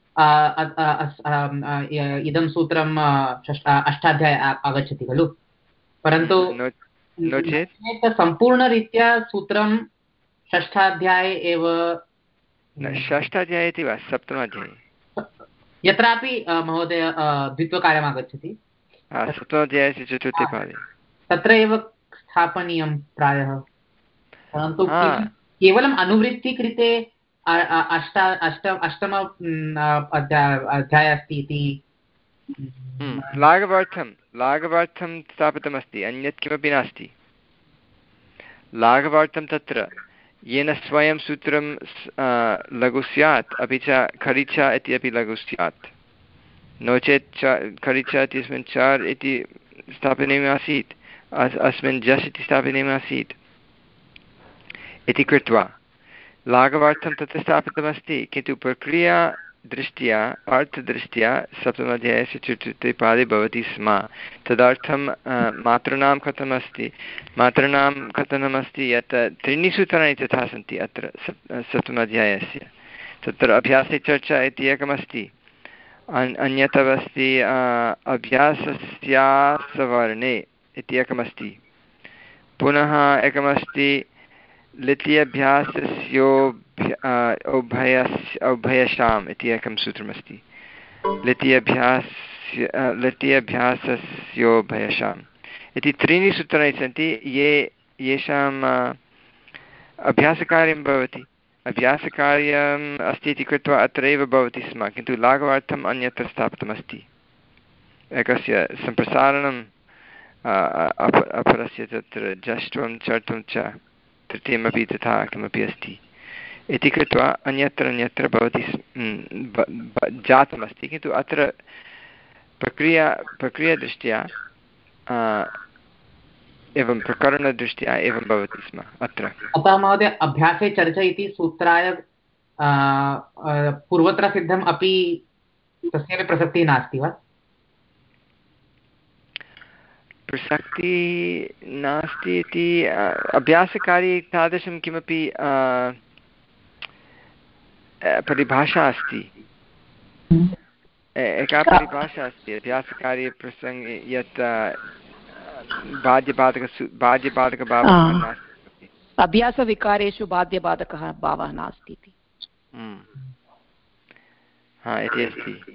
इदं सूत्रं अष्टाध्याये आगच्छति खलु परन्तु नो चेत् सम्पूर्णरीत्या सूत्रं षष्ठाध्याये एव षष्ठाध्याये इति वा सप्तमाध्याये यत्रापि महोदय द्वित्वकार्यम् आगच्छति सप्तमाध्यायस्य चतुर्थे पादे तत्र एव स्थापनीयं प्रायः परन्तु केवलम् अनुवृत्तिकृते अष्ट अष्ट अष्टम अध्याय अस्ति इति लाघवार्थं लाघवार्थं स्थापितमस्ति अन्यत् किमपि नास्ति। लाघवार्थं तत्र येन स्वयं सूत्रं लघु स्यात् अपि च खरिचा इति अपि लघु स्यात् नो चेत् च खरिचा इत्यस्मिन् चार् इति स्थापनीयमासीत् अस्मिन् जस् इति स्थापनीयमासीत् इति कृत्वा लाघवार्थं तत्र स्थापितमस्ति किन्तु प्रक्रिया दृष्ट्या अर्थदृष्ट्या सप्तमाध्यायस्य चतुर्थे पादे भवति स्म। तदर्थं मातॄणां कथमस्ति मातॄणां कथनमस्ति यत् त्रीणि सूत्राणि तथा सन्ति अत्र सप्तमाध्यायस्य तत्र अभ्यासे चर्चा इति एकमस्ति अन्यत् अस्ति अभ्यासस्यासवर्णे इति एकमस्ति पुनः एकमस्ति लित्यभ्यासस्योभ्य उभयस्य उभयशाम् इति एकं सूत्रमस्ति लित्यभ्यास्य लित्यभ्यासस्योभयशाम् इति त्रीणि सूत्राणि सन्ति ये येषाम् अभ्यासकार्यं भवति अभ्यासकार्यम् अस्ति इति कृत्वा अत्रैव भवति स्म किन्तु लाघवार्थम् अन्यत्र स्थापितमस्ति एकस्य सम्प्रसारणम् अप अपरस्य तत्र जष्ट्वं चर्तुं च तृतीयमपि तथा किमपि अस्ति इति कृत्वा अन्यत्र अन्यत्र भवति जातमस्ति किन्तु अत्र प्रक्रिया प्रक्रियादृष्ट्या एवं प्रकरणदृष्ट्या एवं भवति स्म अत्र। अतः महोदय अभ्यासे चर्चा इति सूत्राय पूर्वत्र सिद्धम् अपि तस्यापि प्रसक्तिः नास्ति वा? प्रसक्तिः नास्ति इति अभ्यासकार्ये तादृशं किमपि परिभाषा अस्ति एका परिभाषा अस्ति अभ्यासकार्ये प्रसङ्गे यत् बाध्यबाधक बाध्यबाधकभावः नास्ति अभ्यासविकारेषु बाध्यबाधकः भावः नास्ति इति हा इति अस्ति।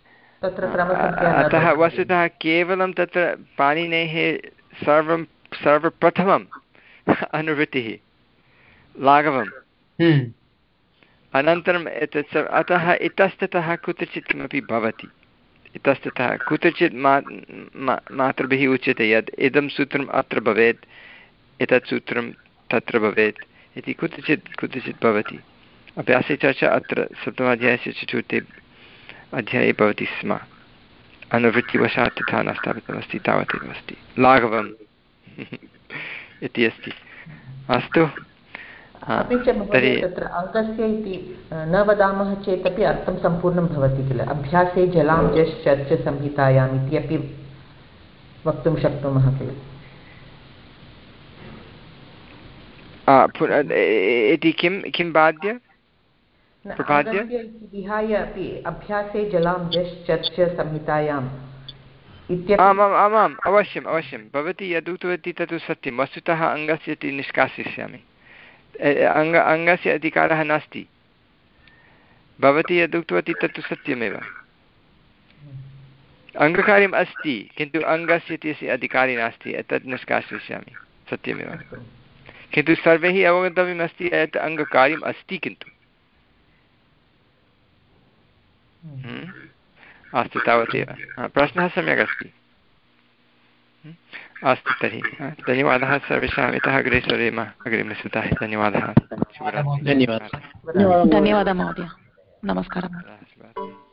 अतः वस्तुतः केवलं तत्र पाणिनेः सर्वं सर्वप्रथमम् अनुवृत्तिः लाघवम् अनन्तरम् एतत् अतः इतस्ततः कुत्रचित् किमपि भवति इतस्ततः कुत्रचित् मा मातृभिः उच्यते यत् इदं सूत्रम् अत्र भवेत् एतत् सूत्रं तत्र भवेत् इति कुत्रचित् कुत्रचित् भवति। अभ्यासे चर्चा अत्र सप्तमाध्यायस्य चतुर्थे अध्याये भवति स्म अनुवृत्तिवशात् तथा न स्थापितमस्ति तावदेव अस्ति लाघवम् इति अस्ति। अस्तु अपि च महोदय तत्र अङ्कस्य इति न वदामः चेदपि अर्थं सम्पूर्णं भवति किल अभ्यासे जलां जश् चर्च संहितायाम् इति अपि वक्तुं शक्नुमः किल इति किं किं बाध्य विहाय अपि अभ्यासे जलां जश् चर्च संहितायाम् आम् आम् आमाम् अवश्यम् अवश्यं भवती यद् उक्तवती तत् सत्यं वस्तुतः अङ्गस्य इति निष्कासयिष्यामि अङ्ग अङ्गस्य अधिकारः नास्ति भवती यद् उक्तवती तत्तु सत्यमेव अङ्गकार्यम् अस्ति किन्तु अङ्गस्य इत्यस्य अधिकारी नास्ति तत् निष्कासयिष्यामि सत्यमेव किन्तु सर्वैः अवगन्तव्यमस्ति यत् अङ्गकार्यम् अस्ति किन्तु अस्तु तावदेव प्रश्नः सम्यक् अस्ति अस्तु तर्हि धन्यवादः सर्वेषाम् इतः अग्रे सरेम अग्रिमसप्ताहे धन्यवादः धन्यवादः धन्यवादः महोदय नमस्कारः।